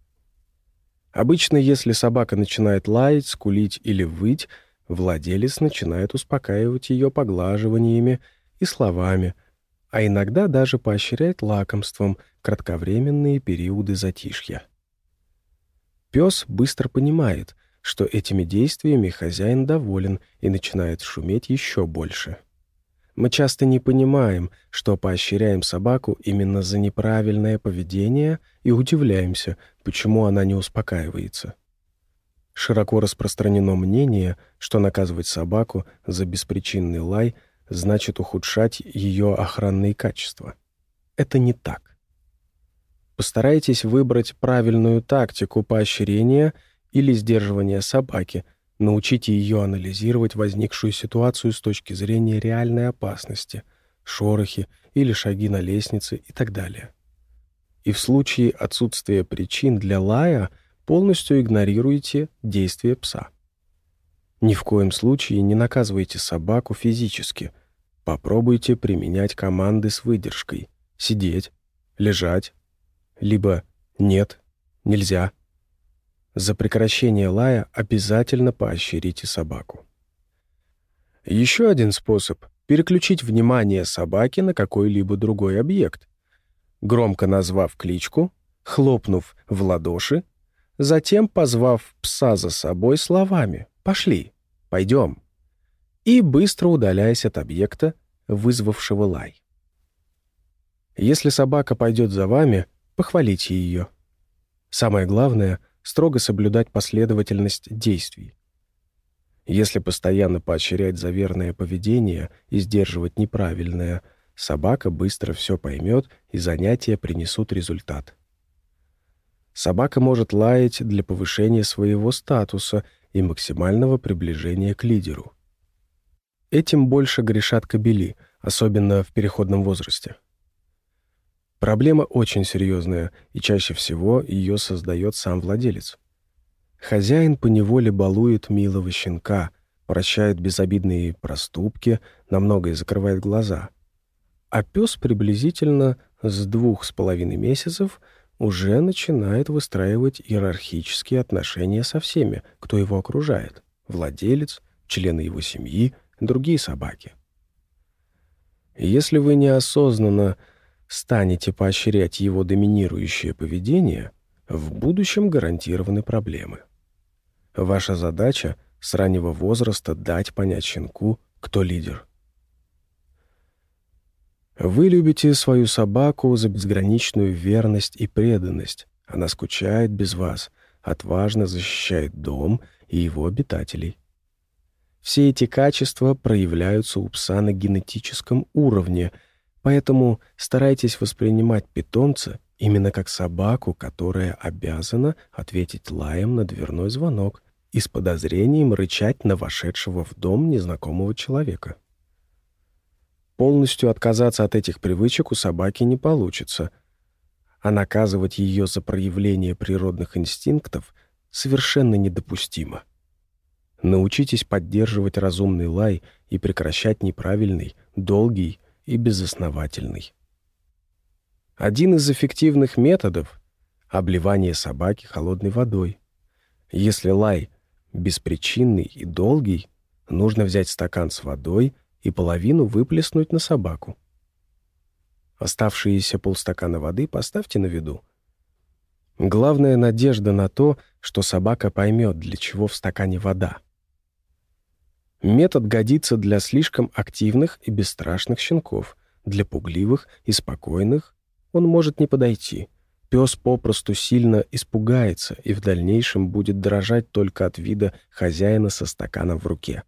Обычно, если собака начинает лаять, скулить или выть, владелец начинает успокаивать ее поглаживаниями и словами, а иногда даже поощряет лакомством кратковременные периоды затишья. Пес быстро понимает, что этими действиями хозяин доволен и начинает шуметь еще больше. Мы часто не понимаем, что поощряем собаку именно за неправильное поведение и удивляемся, почему она не успокаивается. Широко распространено мнение, что наказывать собаку за беспричинный лай значит ухудшать ее охранные качества. Это не так. Постарайтесь выбрать правильную тактику поощрения или сдерживания собаки, научите ее анализировать возникшую ситуацию с точки зрения реальной опасности, шорохи или шаги на лестнице и так далее. И в случае отсутствия причин для лая полностью игнорируйте действия пса. Ни в коем случае не наказывайте собаку физически. Попробуйте применять команды с выдержкой: сидеть, лежать, либо «нет, нельзя». За прекращение лая обязательно поощрите собаку. Еще один способ — переключить внимание собаки на какой-либо другой объект, громко назвав кличку, хлопнув в ладоши, затем позвав пса за собой словами «пошли, пойдем», и быстро удаляясь от объекта, вызвавшего лай. Если собака пойдет за вами, похвалите ее. Самое главное — строго соблюдать последовательность действий. Если постоянно поощрять за верное поведение и сдерживать неправильное, собака быстро все поймет, и занятия принесут результат. Собака может лаять для повышения своего статуса и максимального приближения к лидеру. Этим больше грешат кобели, особенно в переходном возрасте. Проблема очень серьезная, и чаще всего ее создает сам владелец. Хозяин поневоле балует милого щенка, прощает безобидные проступки, на многое закрывает глаза. А пес приблизительно с двух с половиной месяцев уже начинает выстраивать иерархические отношения со всеми, кто его окружает: владелец, члены его семьи, другие собаки. Если вы неосознанно станете поощрять его доминирующее поведение, в будущем гарантированы проблемы. Ваша задача — с раннего возраста дать понять щенку, кто лидер. Вы любите свою собаку за безграничную верность и преданность. Она скучает без вас, отважно защищает дом и его обитателей. Все эти качества проявляются у пса на генетическом уровне, поэтому старайтесь воспринимать питомца именно как собаку, которая обязана ответить лаем на дверной звонок и с подозрением рычать на вошедшего в дом незнакомого человека. Полностью отказаться от этих привычек у собаки не получится, а наказывать ее за проявление природных инстинктов совершенно недопустимо. Научитесь поддерживать разумный лай и прекращать неправильный, долгий и безосновательный. Один из эффективных методов — обливание собаки холодной водой. Если лай беспричинный и долгий, нужно взять стакан с водой и половину выплеснуть на собаку. Оставшиеся полстакана воды поставьте на виду. Главная надежда на то, что собака поймет, для чего в стакане вода. Метод годится для слишком активных и бесстрашных щенков. Для пугливых и спокойных он может не подойти. Пес попросту сильно испугается и в дальнейшем будет дрожать только от вида хозяина со стаканом в руке.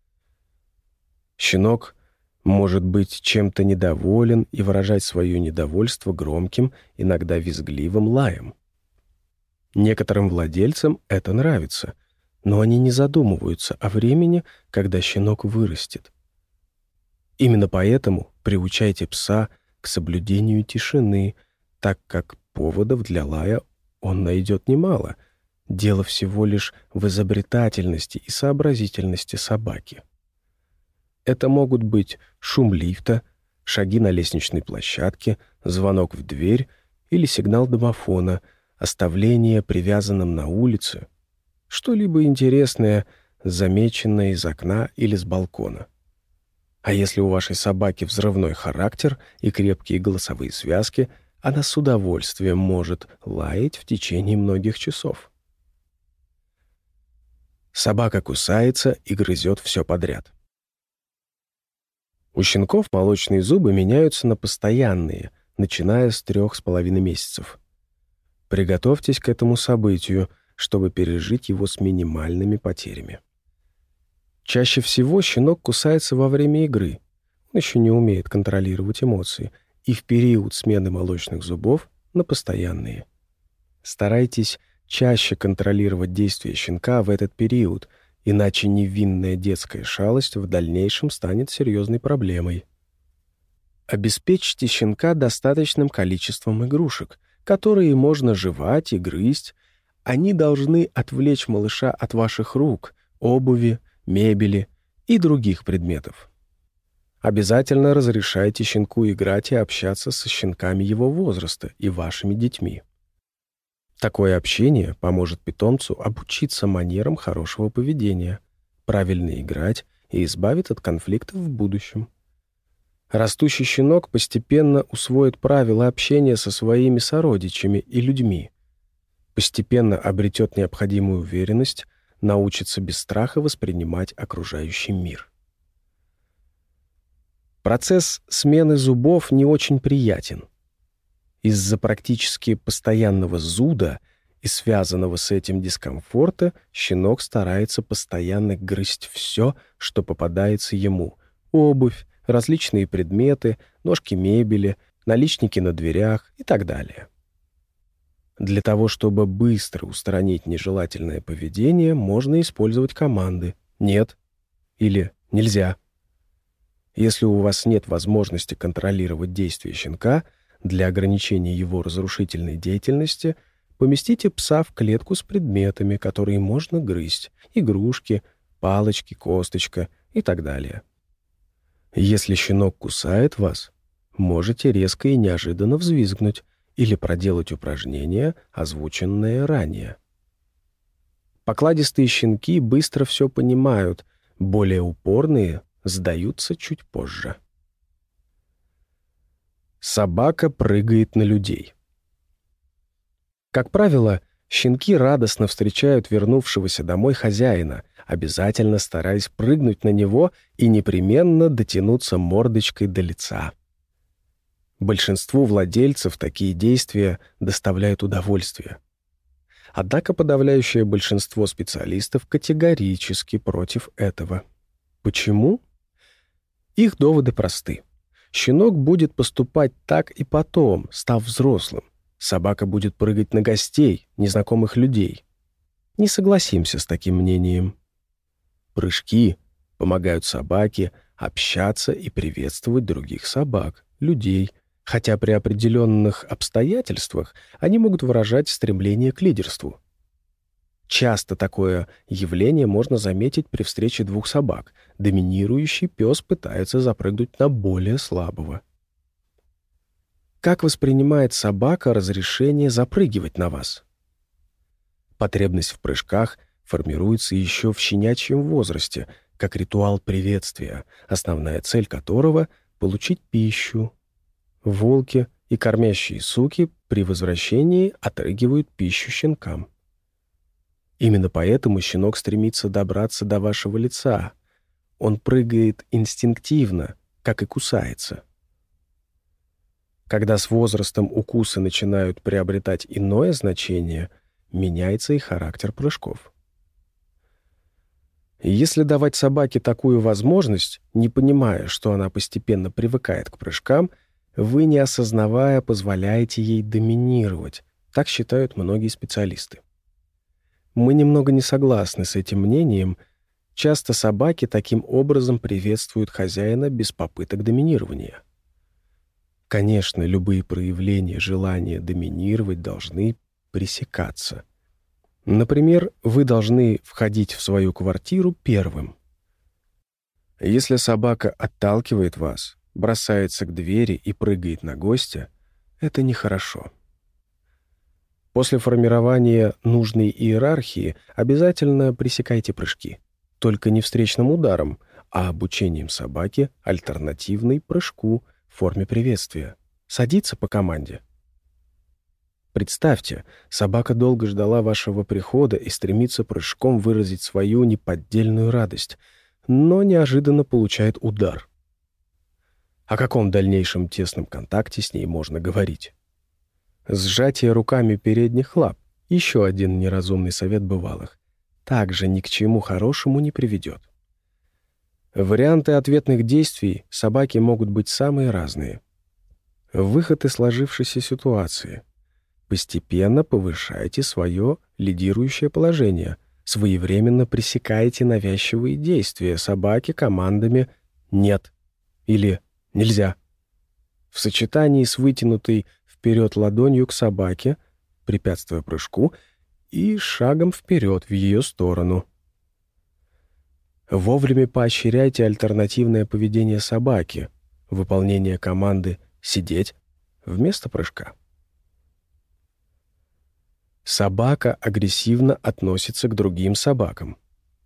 Щенок может быть чем-то недоволен и выражать свое недовольство громким, иногда визгливым лаем. Некоторым владельцам это нравится, но они не задумываются о времени, когда щенок вырастет. Именно поэтому приучайте пса к соблюдению тишины, так как поводов для лая он найдет немало. Дело всего лишь в изобретательности и сообразительности собаки. Это могут быть шум лифта, шаги на лестничной площадке, звонок в дверь или сигнал домофона, оставление привязанным на улице, что-либо интересное, замеченное из окна или с балкона. А если у вашей собаки взрывной характер и крепкие голосовые связки, она с удовольствием может лаять в течение многих часов. Собака кусается и грызет все подряд. У щенков молочные зубы меняются на постоянные, начиная с трех с половиной месяцев. Приготовьтесь к этому событию, чтобы пережить его с минимальными потерями. Чаще всего щенок кусается во время игры. Он еще не умеет контролировать эмоции, и в период смены молочных зубов на постоянные. Старайтесь чаще контролировать действия щенка в этот период, иначе невинная детская шалость в дальнейшем станет серьезной проблемой. Обеспечьте щенка достаточным количеством игрушек, которые можно жевать и грызть. Они должны отвлечь малыша от ваших рук, обуви, мебели и других предметов. Обязательно разрешайте щенку играть и общаться со щенками его возраста и вашими детьми. Такое общение поможет питомцу обучиться манерам хорошего поведения, правильно играть и избавит от конфликтов в будущем. Растущий щенок постепенно усвоит правила общения со своими сородичами и людьми, постепенно обретет необходимую уверенность, научится без страха воспринимать окружающий мир. Процесс смены зубов не очень приятен. Из-за практически постоянного зуда и связанного с этим дискомфорта щенок старается постоянно грызть все, что попадается ему: обувь, различные предметы, ножки мебели, наличники на дверях и так далее. Для того, чтобы быстро устранить нежелательное поведение, можно использовать команды «нет» или «нельзя». Если у вас нет возможности контролировать действия щенка, для ограничения его разрушительной деятельности поместите пса в клетку с предметами, которые можно грызть: игрушки, палочки, косточка и так далее. Если щенок кусает вас, можете резко и неожиданно взвизгнуть или проделать упражнение, озвученное ранее. Покладистые щенки быстро все понимают, более упорные сдаются чуть позже. Собака прыгает на людей. Как правило, щенки радостно встречают вернувшегося домой хозяина, обязательно стараясь прыгнуть на него и непременно дотянуться мордочкой до лица. Большинству владельцев такие действия доставляют удовольствие. Однако подавляющее большинство специалистов категорически против этого. Почему? Их доводы просты. Щенок будет поступать так и потом, став взрослым. Собака будет прыгать на гостей, незнакомых людей. Не согласимся с таким мнением. Прыжки помогают собаке общаться и приветствовать других собак, людей, хотя при определенных обстоятельствах они могут выражать стремление к лидерству. Часто такое явление можно заметить при встрече двух собак. Доминирующий пес пытается запрыгнуть на более слабого. Как воспринимает собака разрешение запрыгивать на вас? Потребность в прыжках формируется еще в щенячьем возрасте, как ритуал приветствия, основная цель которого — получить пищу. Волки и кормящие суки при возвращении отрыгивают пищу щенкам. Именно поэтому щенок стремится добраться до вашего лица. Он прыгает инстинктивно, как и кусается. Когда с возрастом укусы начинают приобретать иное значение, меняется и характер прыжков. Если давать собаке такую возможность, не понимая, что она постепенно привыкает к прыжкам, вы, не осознавая, позволяете ей доминировать. Так считают многие специалисты. Мы немного не согласны с этим мнением. Часто собаки таким образом приветствуют хозяина без попыток доминирования. Конечно, любые проявления желания доминировать должны пресекаться. Например, вы должны входить в свою квартиру первым. Если собака отталкивает вас, бросается к двери и прыгает на гостя, это нехорошо. После формирования нужной иерархии обязательно пресекайте прыжки. Только не встречным ударом, а обучением собаки альтернативной прыжку в форме приветствия. Садиться по команде. Представьте, собака долго ждала вашего прихода и стремится прыжком выразить свою неподдельную радость, но неожиданно получает удар. О каком дальнейшем тесном контакте с ней можно говорить? Сжатие руками передних лап — еще один неразумный совет бывалых. Также ни к чему хорошему не приведет. Варианты ответных действий собаки могут быть самые разные. Выход из сложившейся ситуации. Постепенно повышайте свое лидирующее положение, своевременно пресекаете навязчивые действия собаки командами «нет» или «нельзя». В сочетании с вытянутой вперед ладонью к собаке, препятствуя прыжку, и шагом вперед в ее сторону. Вовремя поощряйте альтернативное поведение собаки, выполнение команды «сидеть» вместо прыжка. Собака агрессивно относится к другим собакам.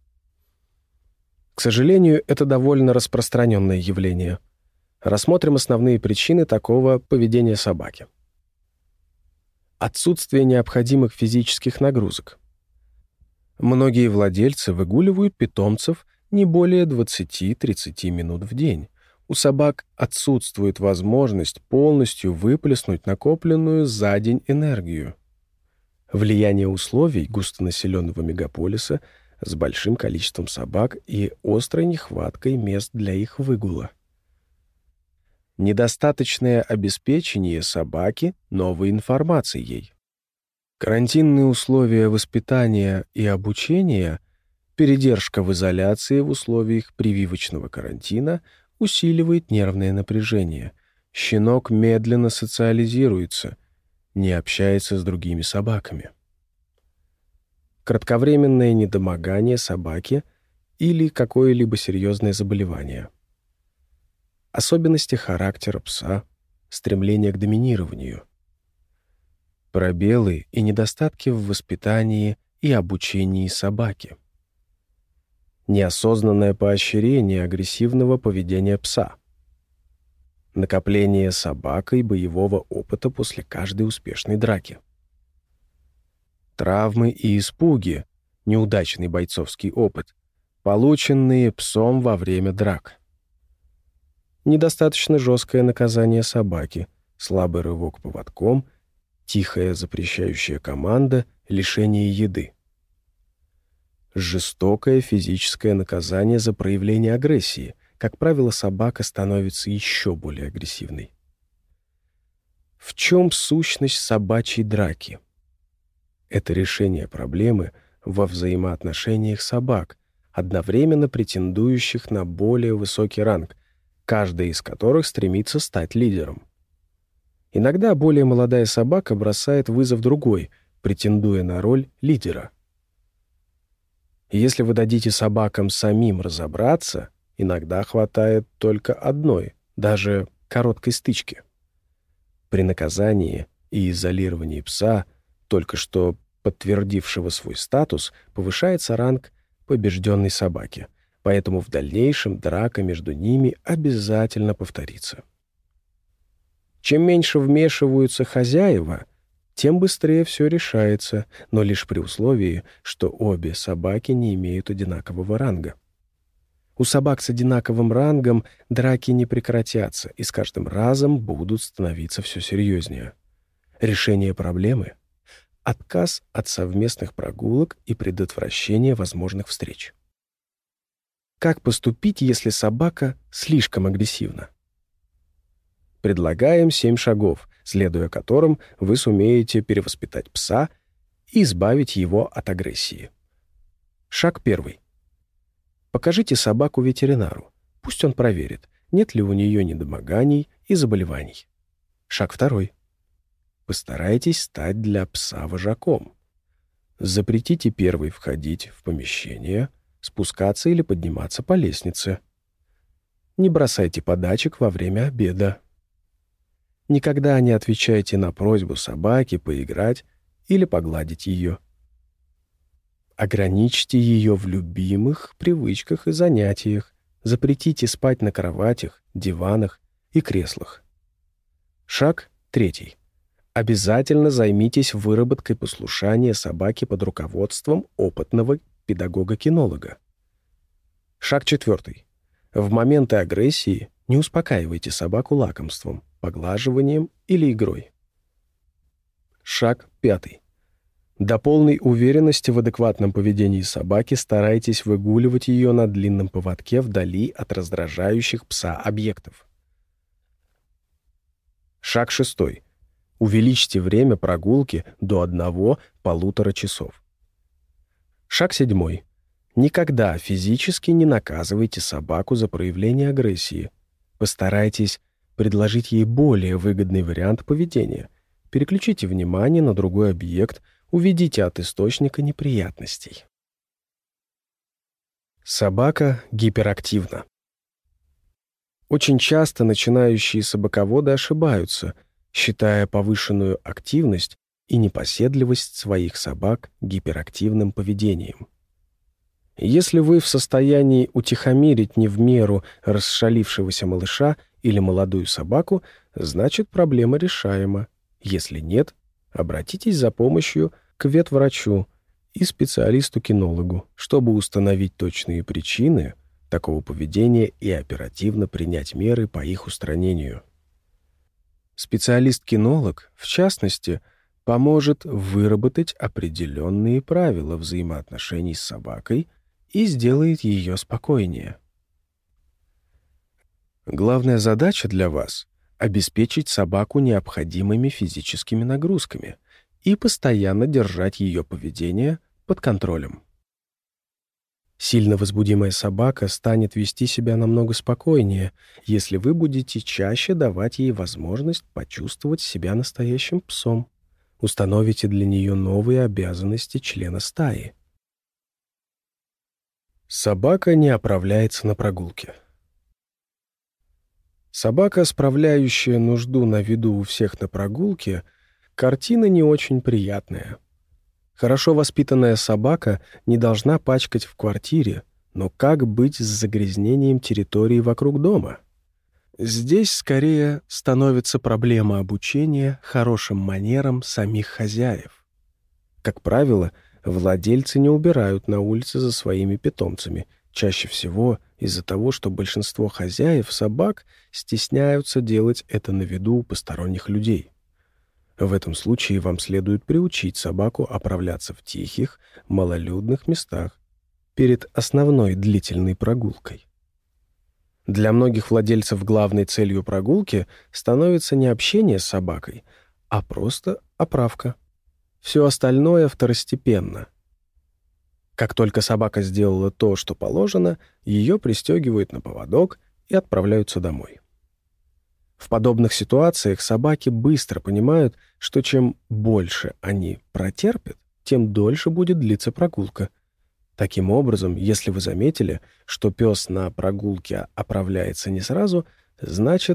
К сожалению, это довольно распространенное явление. Рассмотрим основные причины такого поведения собаки. Отсутствие необходимых физических нагрузок. Многие владельцы выгуливают питомцев не более двадцати-тридцати минут в день. У собак отсутствует возможность полностью выплеснуть накопленную за день энергию. Влияние условий густонаселенного мегаполиса с большим количеством собак и острой нехваткой мест для их выгула. Недостаточное обеспечение собаки новой информацией. Карантинные условия воспитания и обучения, передержка в изоляции в условиях прививочного карантина усиливает нервное напряжение. Щенок медленно социализируется, не общается с другими собаками. Кратковременное недомогание собаки или какое-либо серьезное заболевание. Особенности характера пса, стремление к доминированию. Пробелы и недостатки в воспитании и обучении собаки. Неосознанное поощрение агрессивного поведения пса. Накопление собакой боевого опыта после каждой успешной драки. Травмы и испуги, неудачный бойцовский опыт, полученные псом во время драк. Недостаточно жесткое наказание собаки, слабый рывок поводком, тихая запрещающая команда, лишение еды. Жестокое физическое наказание за проявление агрессии. Как правило, собака становится еще более агрессивной. В чем сущность собачьей драки? Это решение проблемы во взаимоотношениях собак, одновременно претендующих на более высокий ранг, каждая из которых стремится стать лидером. Иногда более молодая собака бросает вызов другой, претендуя на роль лидера. Если вы дадите собакам самим разобраться, иногда хватает только одной, даже короткой стычки. При наказании и изолировании пса, только что подтвердившего свой статус, повышается ранг побежденной собаки, поэтому в дальнейшем драка между ними обязательно повторится. Чем меньше вмешиваются хозяева, тем быстрее все решается, но лишь при условии, что обе собаки не имеют одинакового ранга. У собак с одинаковым рангом драки не прекратятся и с каждым разом будут становиться все серьезнее. Решение проблемы — отказ от совместных прогулок и предотвращение возможных встреч. Как поступить, если собака слишком агрессивна? Предлагаем семь шагов, следуя которым вы сумеете перевоспитать пса и избавить его от агрессии. Шаг первый. Покажите собаку ветеринару. Пусть он проверит, нет ли у нее недомоганий и заболеваний. Шаг второй. Постарайтесь стать для пса вожаком. Запретите первой входить в помещение, спускаться или подниматься по лестнице. Не бросайте подачек во время обеда. Никогда не отвечайте на просьбу собаки поиграть или погладить ее. Ограничьте ее в любимых привычках и занятиях. Запретите спать на кроватях, диванах и креслах. Шаг третий. Обязательно займитесь выработкой послушания собаки под руководством опытного педагога-кинолога. Шаг четвертый. В моменты агрессии не успокаивайте собаку лакомством, поглаживанием или игрой. Шаг пятый. До полной уверенности в адекватном поведении собаки старайтесь выгуливать ее на длинном поводке вдали от раздражающих пса объектов. Шаг шестой. Увеличьте время прогулки до одного-полутора часов. Шаг седьмой. Никогда физически не наказывайте собаку за проявление агрессии. Постарайтесь предложить ей более выгодный вариант поведения. Переключите внимание на другой объект, уведите от источника неприятностей. Собака гиперактивна. Очень часто начинающие собаководы ошибаются, считая повышенную активность и непоседливость своих собак гиперактивным поведением. Если вы в состоянии утихомирить не в меру расшалившегося малыша или молодую собаку, значит, проблема решаема. Если нет, обратитесь за помощью к ветврачу и специалисту-кинологу, чтобы установить точные причины такого поведения и оперативно принять меры по их устранению. Специалист-кинолог, в частности, поможет выработать определенные правила взаимоотношений с собакой и сделает ее спокойнее. Главная задача для вас — обеспечить собаку необходимыми физическими нагрузками и постоянно держать ее поведение под контролем. Сильно возбудимая собака станет вести себя намного спокойнее, если вы будете чаще давать ей возможность почувствовать себя настоящим псом, установите для нее новые обязанности члена стаи. Собака не оправляется на прогулке. Собака, справляющая нужду на виду у всех на прогулке, картина не очень приятная. Хорошо воспитанная собака не должна пачкать в квартире, но как быть с загрязнением территории вокруг дома? Здесь скорее становится проблема обучения хорошим манерам самих хозяев. Как правило, владельцы не убирают на улице за своими питомцами, чаще всего из-за того, что большинство хозяев собак стесняются делать это на виду у посторонних людей. В этом случае вам следует приучить собаку оправляться в тихих, малолюдных местах перед основной длительной прогулкой. Для многих владельцев главной целью прогулки становится не общение с собакой, а просто оправка. Все остальное второстепенно. Как только собака сделала то, что положено, ее пристегивают на поводок и отправляются домой. В подобных ситуациях собаки быстро понимают, что чем больше они протерпят, тем дольше будет длиться прогулка. Таким образом, если вы заметили, что пес на прогулке оправляется не сразу, значит,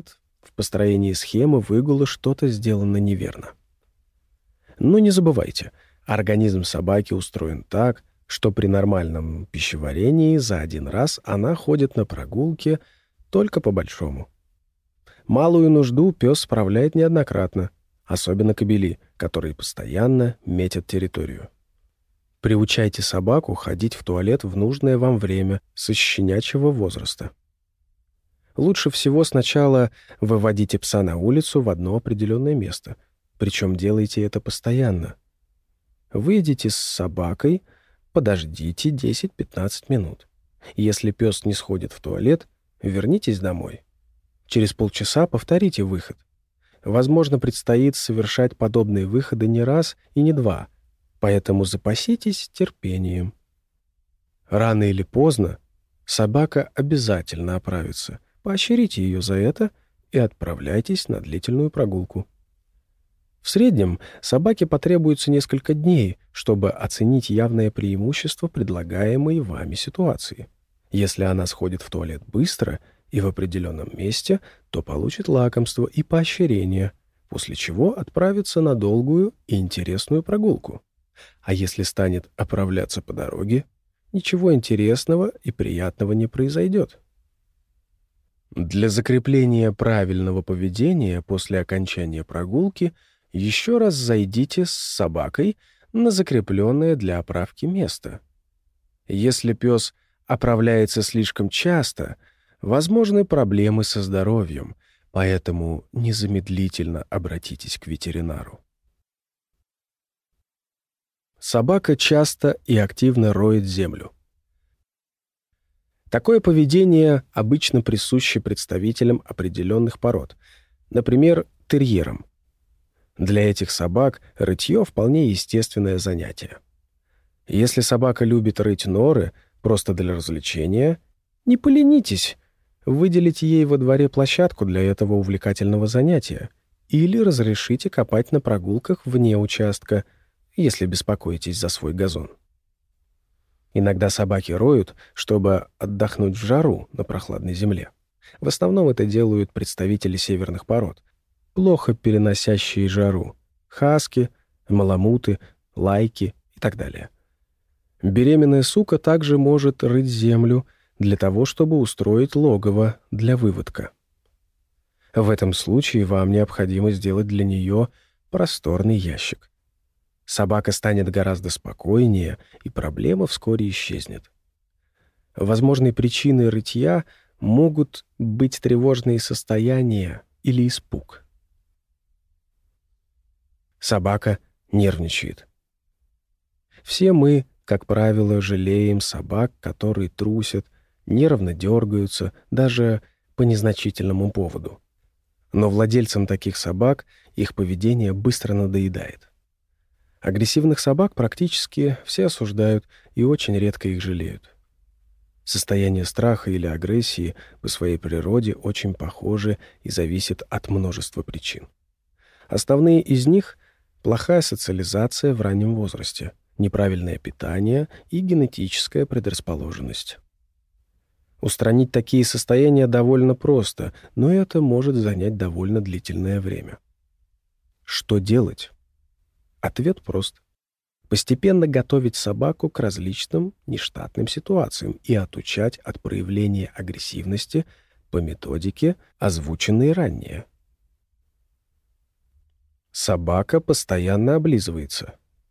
В построении схемы выгула что-то сделано неверно. Но не забывайте, организм собаки устроен так, что при нормальном пищеварении за один раз она ходит на прогулки только по-большому. Малую нужду пес справляет неоднократно, особенно кобели, которые постоянно метят территорию. Приучайте собаку ходить в туалет в нужное вам время со щенячьего возраста. Лучше всего сначала выводите пса на улицу в одно определенное место, причем делайте это постоянно. Выйдите с собакой, подождите десять-пятнадцать минут. Если пес не сходит в туалет, вернитесь домой. Через полчаса повторите выход. Возможно, предстоит совершать подобные выходы не раз и не два, поэтому запаситесь терпением. Рано или поздно собака обязательно оправится. Поощрите ее за это и отправляйтесь на длительную прогулку. В среднем собаке потребуется несколько дней, чтобы оценить явное преимущество предлагаемой вами ситуации. Если она сходит в туалет быстро и в определенном месте, то получит лакомство и поощрение, после чего отправится на долгую и интересную прогулку. А если станет оправляться по дороге, ничего интересного и приятного не произойдет. Для закрепления правильного поведения после окончания прогулки еще раз зайдите с собакой на закрепленное для оправки место. Если пес оправляется слишком часто, возможны проблемы со здоровьем, поэтому незамедлительно обратитесь к ветеринару. Собака часто и активно роет землю. Такое поведение обычно присуще представителям определенных пород, например, терьерам. Для этих собак рытье вполне естественное занятие. Если собака любит рыть норы просто для развлечения, не поленитесь, выделите ей во дворе площадку для этого увлекательного занятия или разрешите копать на прогулках вне участка, если беспокоитесь за свой газон. Иногда собаки роют, чтобы отдохнуть в жару на прохладной земле. В основном это делают представители северных пород, плохо переносящие жару — хаски, маламуты, лайки и так далее. Беременная сука также может рыть землю для того, чтобы устроить логово для выводка. В этом случае вам необходимо сделать для нее просторный ящик. Собака станет гораздо спокойнее, и проблема вскоре исчезнет. Возможной причиной рытья могут быть тревожные состояния или испуг. Собака нервничает. Все мы, как правило, жалеем собак, которые трусят, нервно дергаются, даже по незначительному поводу. Но владельцам таких собак их поведение быстро надоедает. Агрессивных собак практически все осуждают и очень редко их жалеют. Состояние страха или агрессии по своей природе очень похоже и зависит от множества причин. Основные из них — плохая социализация в раннем возрасте, неправильное питание и генетическая предрасположенность. Устранить такие состояния довольно просто, но это может занять довольно длительное время. Что делать? Ответ прост. Постепенно готовить собаку к различным нештатным ситуациям и отучать от проявления агрессивности по методике, озвученной ранее. Собака постоянно облизывается.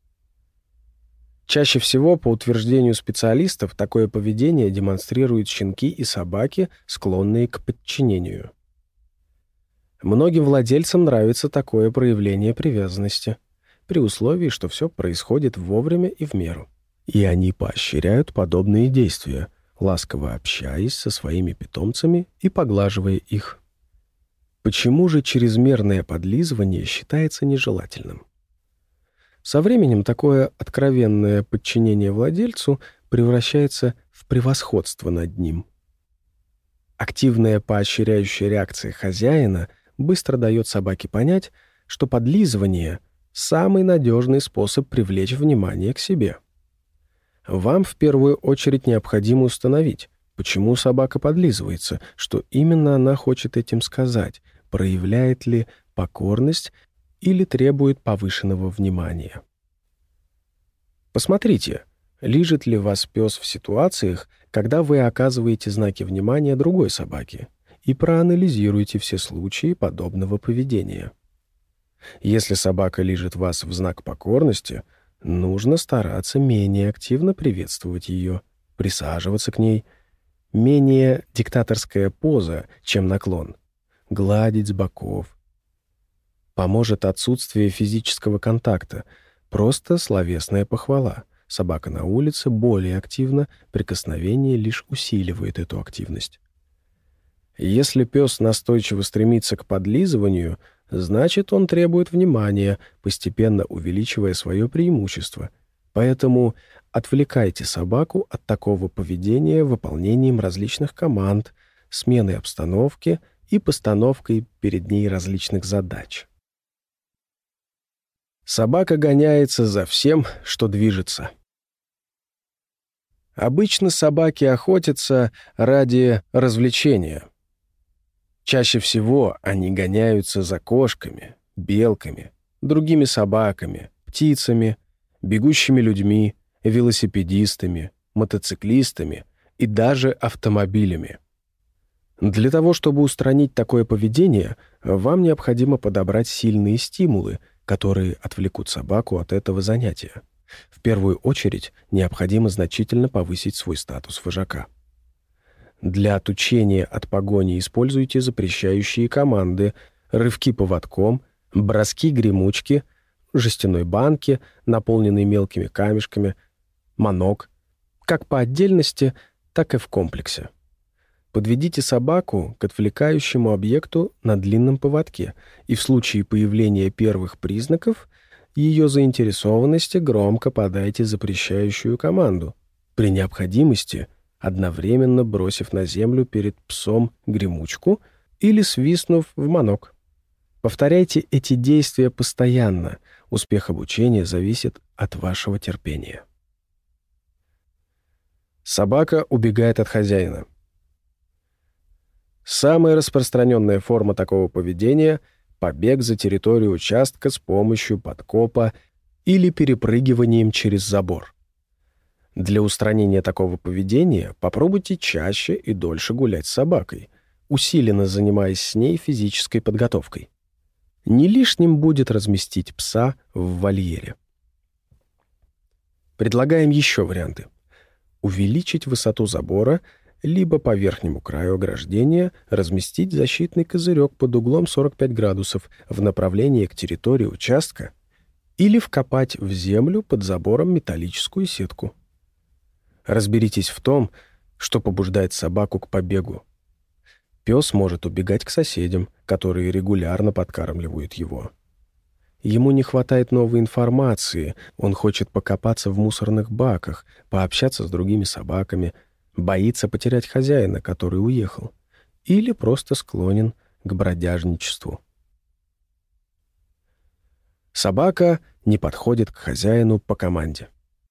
Чаще всего, по утверждению специалистов, такое поведение демонстрируют щенки и собаки, склонные к подчинению. Многим владельцам нравится такое проявление привязанности, при условии, что все происходит вовремя и в меру. И они поощряют подобные действия, ласково общаясь со своими питомцами и поглаживая их. Почему же чрезмерное подлизывание считается нежелательным? Со временем такое откровенное подчинение владельцу превращается в превосходство над ним. Активная поощряющая реакция хозяина быстро дает собаке понять, что подлизывание — самый надежный способ привлечь внимание к себе. Вам в первую очередь необходимо установить, почему собака подлизывается, что именно она хочет этим сказать, проявляет ли покорность или требует повышенного внимания. Посмотрите, лижет ли вас пес в ситуациях, когда вы оказываете знаки внимания другой собаке, и проанализируйте все случаи подобного поведения. Если собака лижет вас в знак покорности, нужно стараться менее активно приветствовать ее, присаживаться к ней, менее диктаторская поза, чем наклон, гладить с боков. Поможет отсутствие физического контакта, просто словесная похвала. Собака на улице более активна, прикосновение лишь усиливает эту активность. Если пес настойчиво стремится к подлизыванию, значит, он требует внимания, постепенно увеличивая свое преимущество. Поэтому отвлекайте собаку от такого поведения выполнением различных команд, сменой обстановки и постановкой перед ней различных задач. Собака гоняется за всем, что движется. Обычно собаки охотятся ради развлечения. Чаще всего они гоняются за кошками, белками, другими собаками, птицами, бегущими людьми, велосипедистами, мотоциклистами и даже автомобилями. Для того, чтобы устранить такое поведение, вам необходимо подобрать сильные стимулы, которые отвлекут собаку от этого занятия. В первую очередь необходимо значительно повысить свой статус вожака. Для отучения от погони используйте запрещающие команды, рывки поводком, броски-гремучки, жестяной банки, наполненной мелкими камешками, манок, как по отдельности, так и в комплексе. Подведите собаку к отвлекающему объекту на длинном поводке, и в случае появления первых признаков ее заинтересованности громко подайте запрещающую команду. При необходимости одновременно бросив на землю перед псом гремучку или свистнув в манок. Повторяйте эти действия постоянно. Успех обучения зависит от вашего терпения. Собака убегает от хозяина. Самая распространенная форма такого поведения — побег за территорию участка с помощью подкопа или перепрыгиванием через забор. Для устранения такого поведения попробуйте чаще и дольше гулять с собакой, усиленно занимаясь с ней физической подготовкой. Не лишним будет разместить пса в вольере. Предлагаем еще варианты. Увеличить высоту забора, либо по верхнему краю ограждения разместить защитный козырек под углом сорок пять градусов в направлении к территории участка или вкопать в землю под забором металлическую сетку. Разберитесь в том, что побуждает собаку к побегу. Пес может убегать к соседям, которые регулярно подкармливают его. Ему не хватает новой информации, он хочет покопаться в мусорных баках, пообщаться с другими собаками, боится потерять хозяина, который уехал, или просто склонен к бродяжничеству. Собака не подходит к хозяину по команде.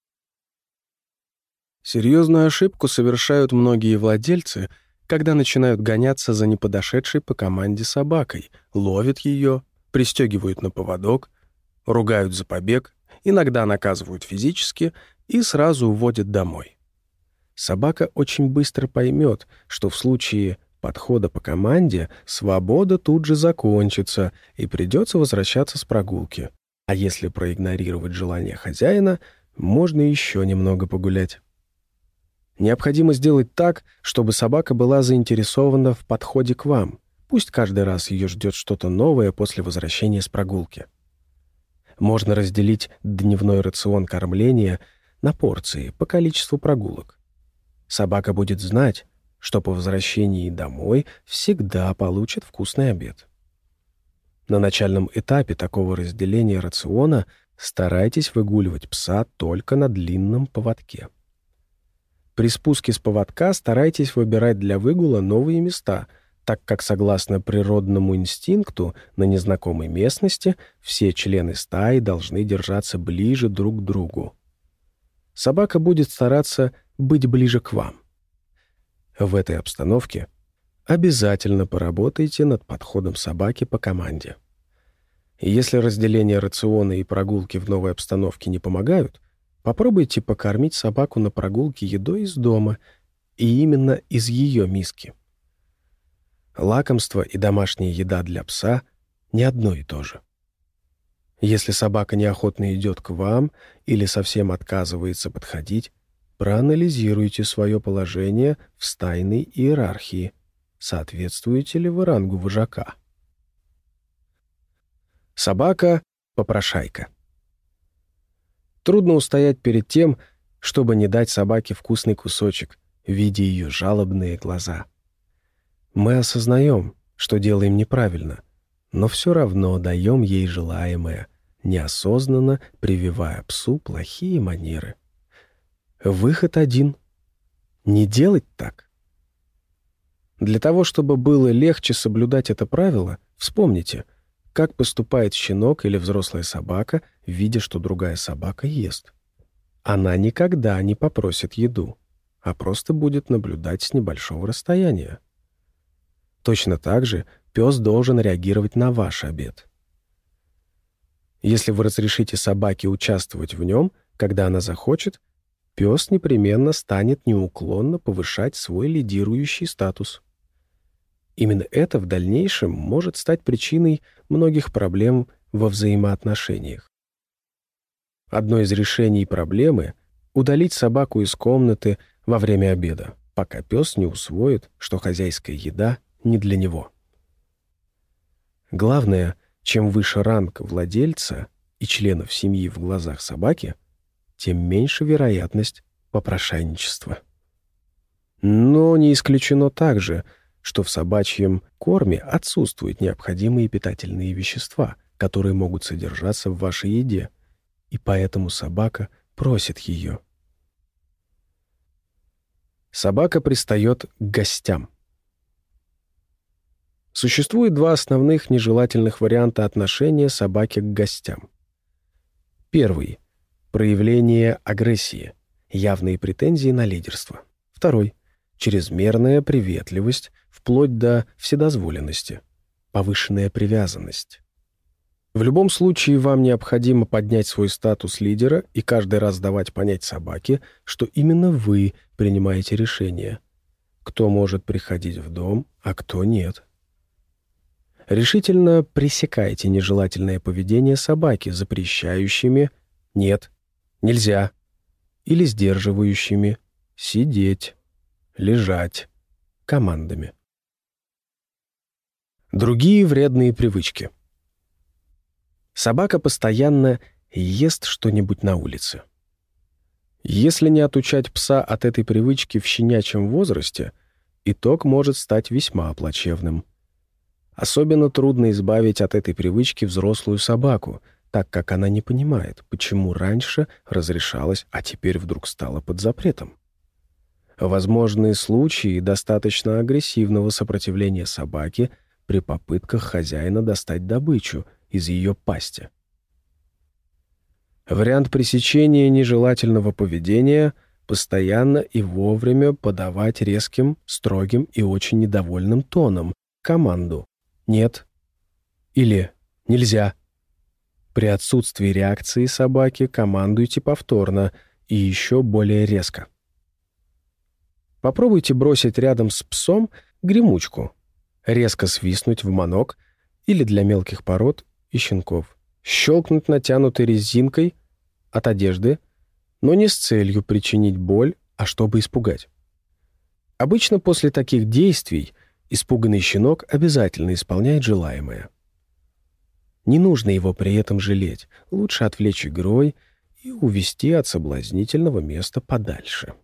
Серьезную ошибку совершают многие владельцы, когда начинают гоняться за неподошедшей по команде собакой, ловят ее, пристегивают на поводок, ругают за побег, иногда наказывают физически и сразу уводят домой. Собака очень быстро поймет, что в случае подхода по команде свобода тут же закончится и придется возвращаться с прогулки. А если проигнорировать желание хозяина, можно еще немного погулять. Необходимо сделать так, чтобы собака была заинтересована в подходе к вам. Пусть каждый раз ее ждет что-то новое после возвращения с прогулки. Можно разделить дневной рацион кормления на порции по количеству прогулок. Собака будет знать, что по возвращении домой всегда получит вкусный обед. На начальном этапе такого разделения рациона старайтесь выгуливать пса только на длинном поводке. При спуске с поводка старайтесь выбирать для выгула новые места, так как, согласно природному инстинкту, на незнакомой местности все члены стаи должны держаться ближе друг к другу. Собака будет стараться быть ближе к вам. В этой обстановке обязательно поработайте над подходом собаки по команде. И если разделение рациона и прогулки в новой обстановке не помогают, попробуйте покормить собаку на прогулке едой из дома, и именно из ее миски. Лакомство и домашняя еда для пса не одно и то же. Если собака неохотно идет к вам или совсем отказывается подходить, проанализируйте свое положение в стайной иерархии. Соответствуете ли вы рангу вожака? Собака-попрошайка. Трудно устоять перед тем, чтобы не дать собаке вкусный кусочек, видя ее жалобные глаза. Мы осознаем, что делаем неправильно, но все равно даем ей желаемое, неосознанно прививая псу плохие манеры. Выход один — не делать так. Для того, чтобы было легче соблюдать это правило, вспомните, как поступает щенок или взрослая собака, видя, что другая собака ест. Она никогда не попросит еду, а просто будет наблюдать с небольшого расстояния. Точно так же пес должен реагировать на ваш обед. Если вы разрешите собаке участвовать в нем, когда она захочет, пес непременно станет неуклонно повышать свой лидирующий статус. Именно это в дальнейшем может стать причиной многих проблем во взаимоотношениях. Одно из решений проблемы — удалить собаку из комнаты во время обеда, пока пес не усвоит, что хозяйская еда не для него. Главное, чем выше ранг владельца и членов семьи в глазах собаки, тем меньше вероятность попрошайничества. Но не исключено также, что в собачьем корме отсутствуют необходимые питательные вещества, которые могут содержаться в вашей еде, и поэтому собака просит ее. Собака пристает к гостям. Существует два основных нежелательных варианта отношения собаки к гостям. Первый — проявление агрессии, явные претензии на лидерство. Второй — чрезмерная приветливость, вплоть до вседозволенности, повышенная привязанность. В любом случае вам необходимо поднять свой статус лидера и каждый раз давать понять собаке, что именно вы принимаете решение, кто может приходить в дом, а кто нет. Решительно пресекайте нежелательное поведение собаки, запрещающими «нет», «нельзя» или сдерживающими «сидеть», «лежать» командами. Другие вредные привычки. Собака постоянно ест что-нибудь на улице. Если не отучать пса от этой привычки в щенячьем возрасте, итог может стать весьма плачевным. Особенно трудно избавить от этой привычки взрослую собаку, так как она не понимает, почему раньше разрешалось, а теперь вдруг стало под запретом. Возможны случаи достаточно агрессивного сопротивления собаки при попытках хозяина достать добычу из ее пасти. Вариант пресечения нежелательного поведения — постоянно и вовремя подавать резким, строгим и очень недовольным тоном команду «нет» или «нельзя». При отсутствии реакции собаки командуйте повторно и еще более резко. Попробуйте бросить рядом с псом гремучку, резко свистнуть в манок или для мелких пород и щенков, щелкнуть натянутой резинкой от одежды, но не с целью причинить боль, а чтобы испугать. Обычно после таких действий испуганный щенок обязательно исполняет желаемое. Не нужно его при этом жалеть, лучше отвлечь игрой и увести от соблазнительного места подальше.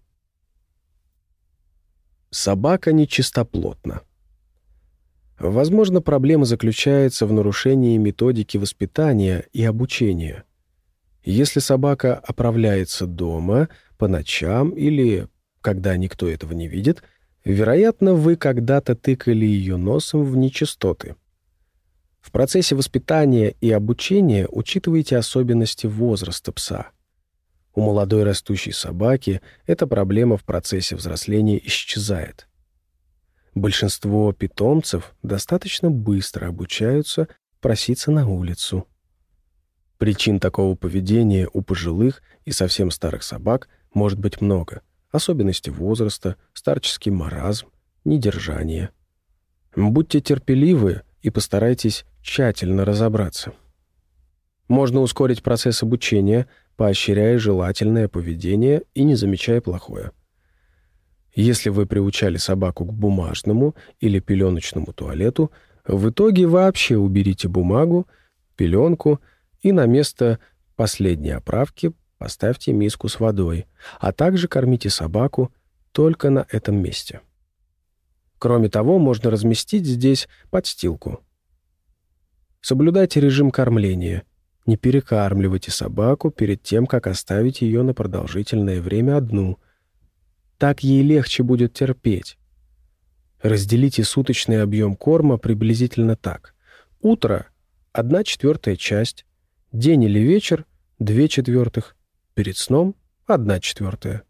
Собака нечистоплотна. Возможно, проблема заключается в нарушении методики воспитания и обучения. Если собака оправляется дома, по ночам или когда никто этого не видит, вероятно, вы когда-то тыкали ее носом в нечистоты. В процессе воспитания и обучения учитывайте особенности возраста пса. У молодой растущей собаки эта проблема в процессе взросления исчезает. Большинство питомцев достаточно быстро обучаются проситься на улицу. Причин такого поведения у пожилых и совсем старых собак может быть много. Особенности возраста, старческий маразм, недержание. Будьте терпеливы и постарайтесь тщательно разобраться. Можно ускорить процесс обучения, поощряя желательное поведение и не замечая плохое. Если вы приучали собаку к бумажному или пеленочному туалету, в итоге вообще уберите бумагу, пеленку и на место последней оправки поставьте миску с водой, а также кормите собаку только на этом месте. Кроме того, можно разместить здесь подстилку. Соблюдайте режим кормления. Не перекармливайте собаку перед тем, как оставить ее на продолжительное время одну. Так ей легче будет терпеть. Разделите суточный объем корма приблизительно так. Утро — одна четвертая часть, день или вечер — две четвертых, перед сном — одна четвертая.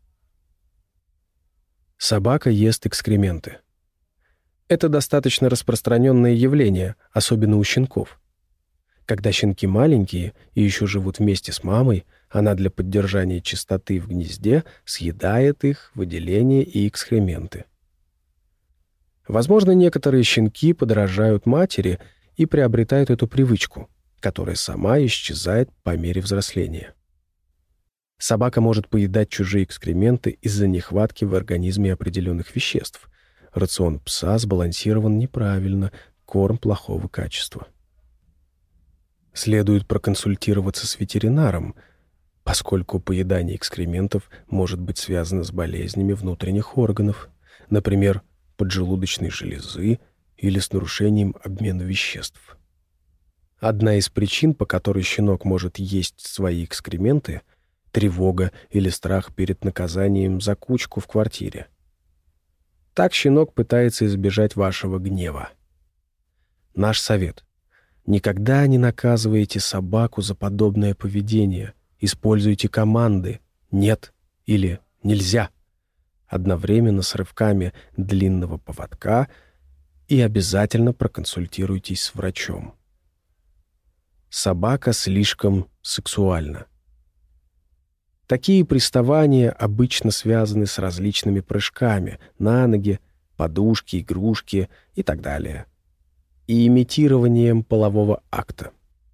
Собака ест экскременты. Это достаточно распространенное явление, особенно у щенков. Когда щенки маленькие и еще живут вместе с мамой, она для поддержания чистоты в гнезде съедает их выделения и экскременты. Возможно, некоторые щенки подражают матери и приобретают эту привычку, которая сама исчезает по мере взросления. Собака может поедать чужие экскременты из-за нехватки в организме определенных веществ. Рацион пса сбалансирован неправильно, корм плохого качества. Следует проконсультироваться с ветеринаром, поскольку поедание экскрементов может быть связано с болезнями внутренних органов, например, поджелудочной железы или с нарушением обмена веществ. Одна из причин, по которой щенок может есть свои экскременты — тревога или страх перед наказанием за кучку в квартире. Так щенок пытается избежать вашего гнева. Наш совет: никогда не наказывайте собаку за подобное поведение. Используйте команды «нет» или «нельзя» одновременно с рывками длинного поводка и обязательно проконсультируйтесь с врачом. Собака слишком сексуальна. Такие приставания обычно связаны с различными прыжками на ноги, подушки, игрушки и так далее, и имитированием полового акта.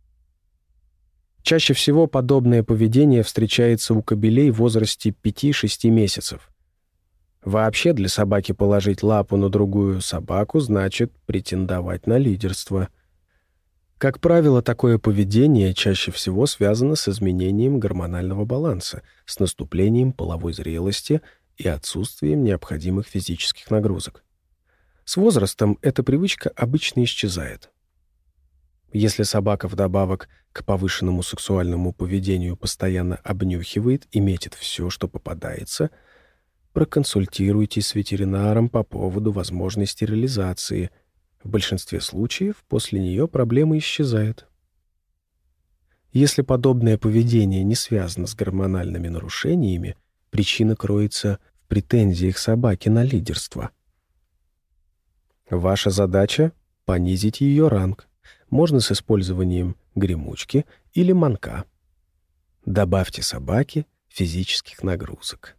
Чаще всего подобное поведение встречается у кобелей в возрасте пяти-шести месяцев. Вообще для собаки положить лапу на другую собаку значит претендовать на лидерство. Как правило, такое поведение чаще всего связано с изменением гормонального баланса, с наступлением половой зрелости и отсутствием необходимых физических нагрузок. С возрастом эта привычка обычно исчезает. Если собака вдобавок к повышенному сексуальному поведению постоянно обнюхивает и метит все, что попадается, проконсультируйтесь с ветеринаром по поводу возможной стерилизации. В большинстве случаев после нее проблема исчезает. Если подобное поведение не связано с гормональными нарушениями, причина кроется в претензиях собаки на лидерство. Ваша задача — понизить ее ранг. Можно с использованием гремучки или манка. Добавьте собаке физических нагрузок.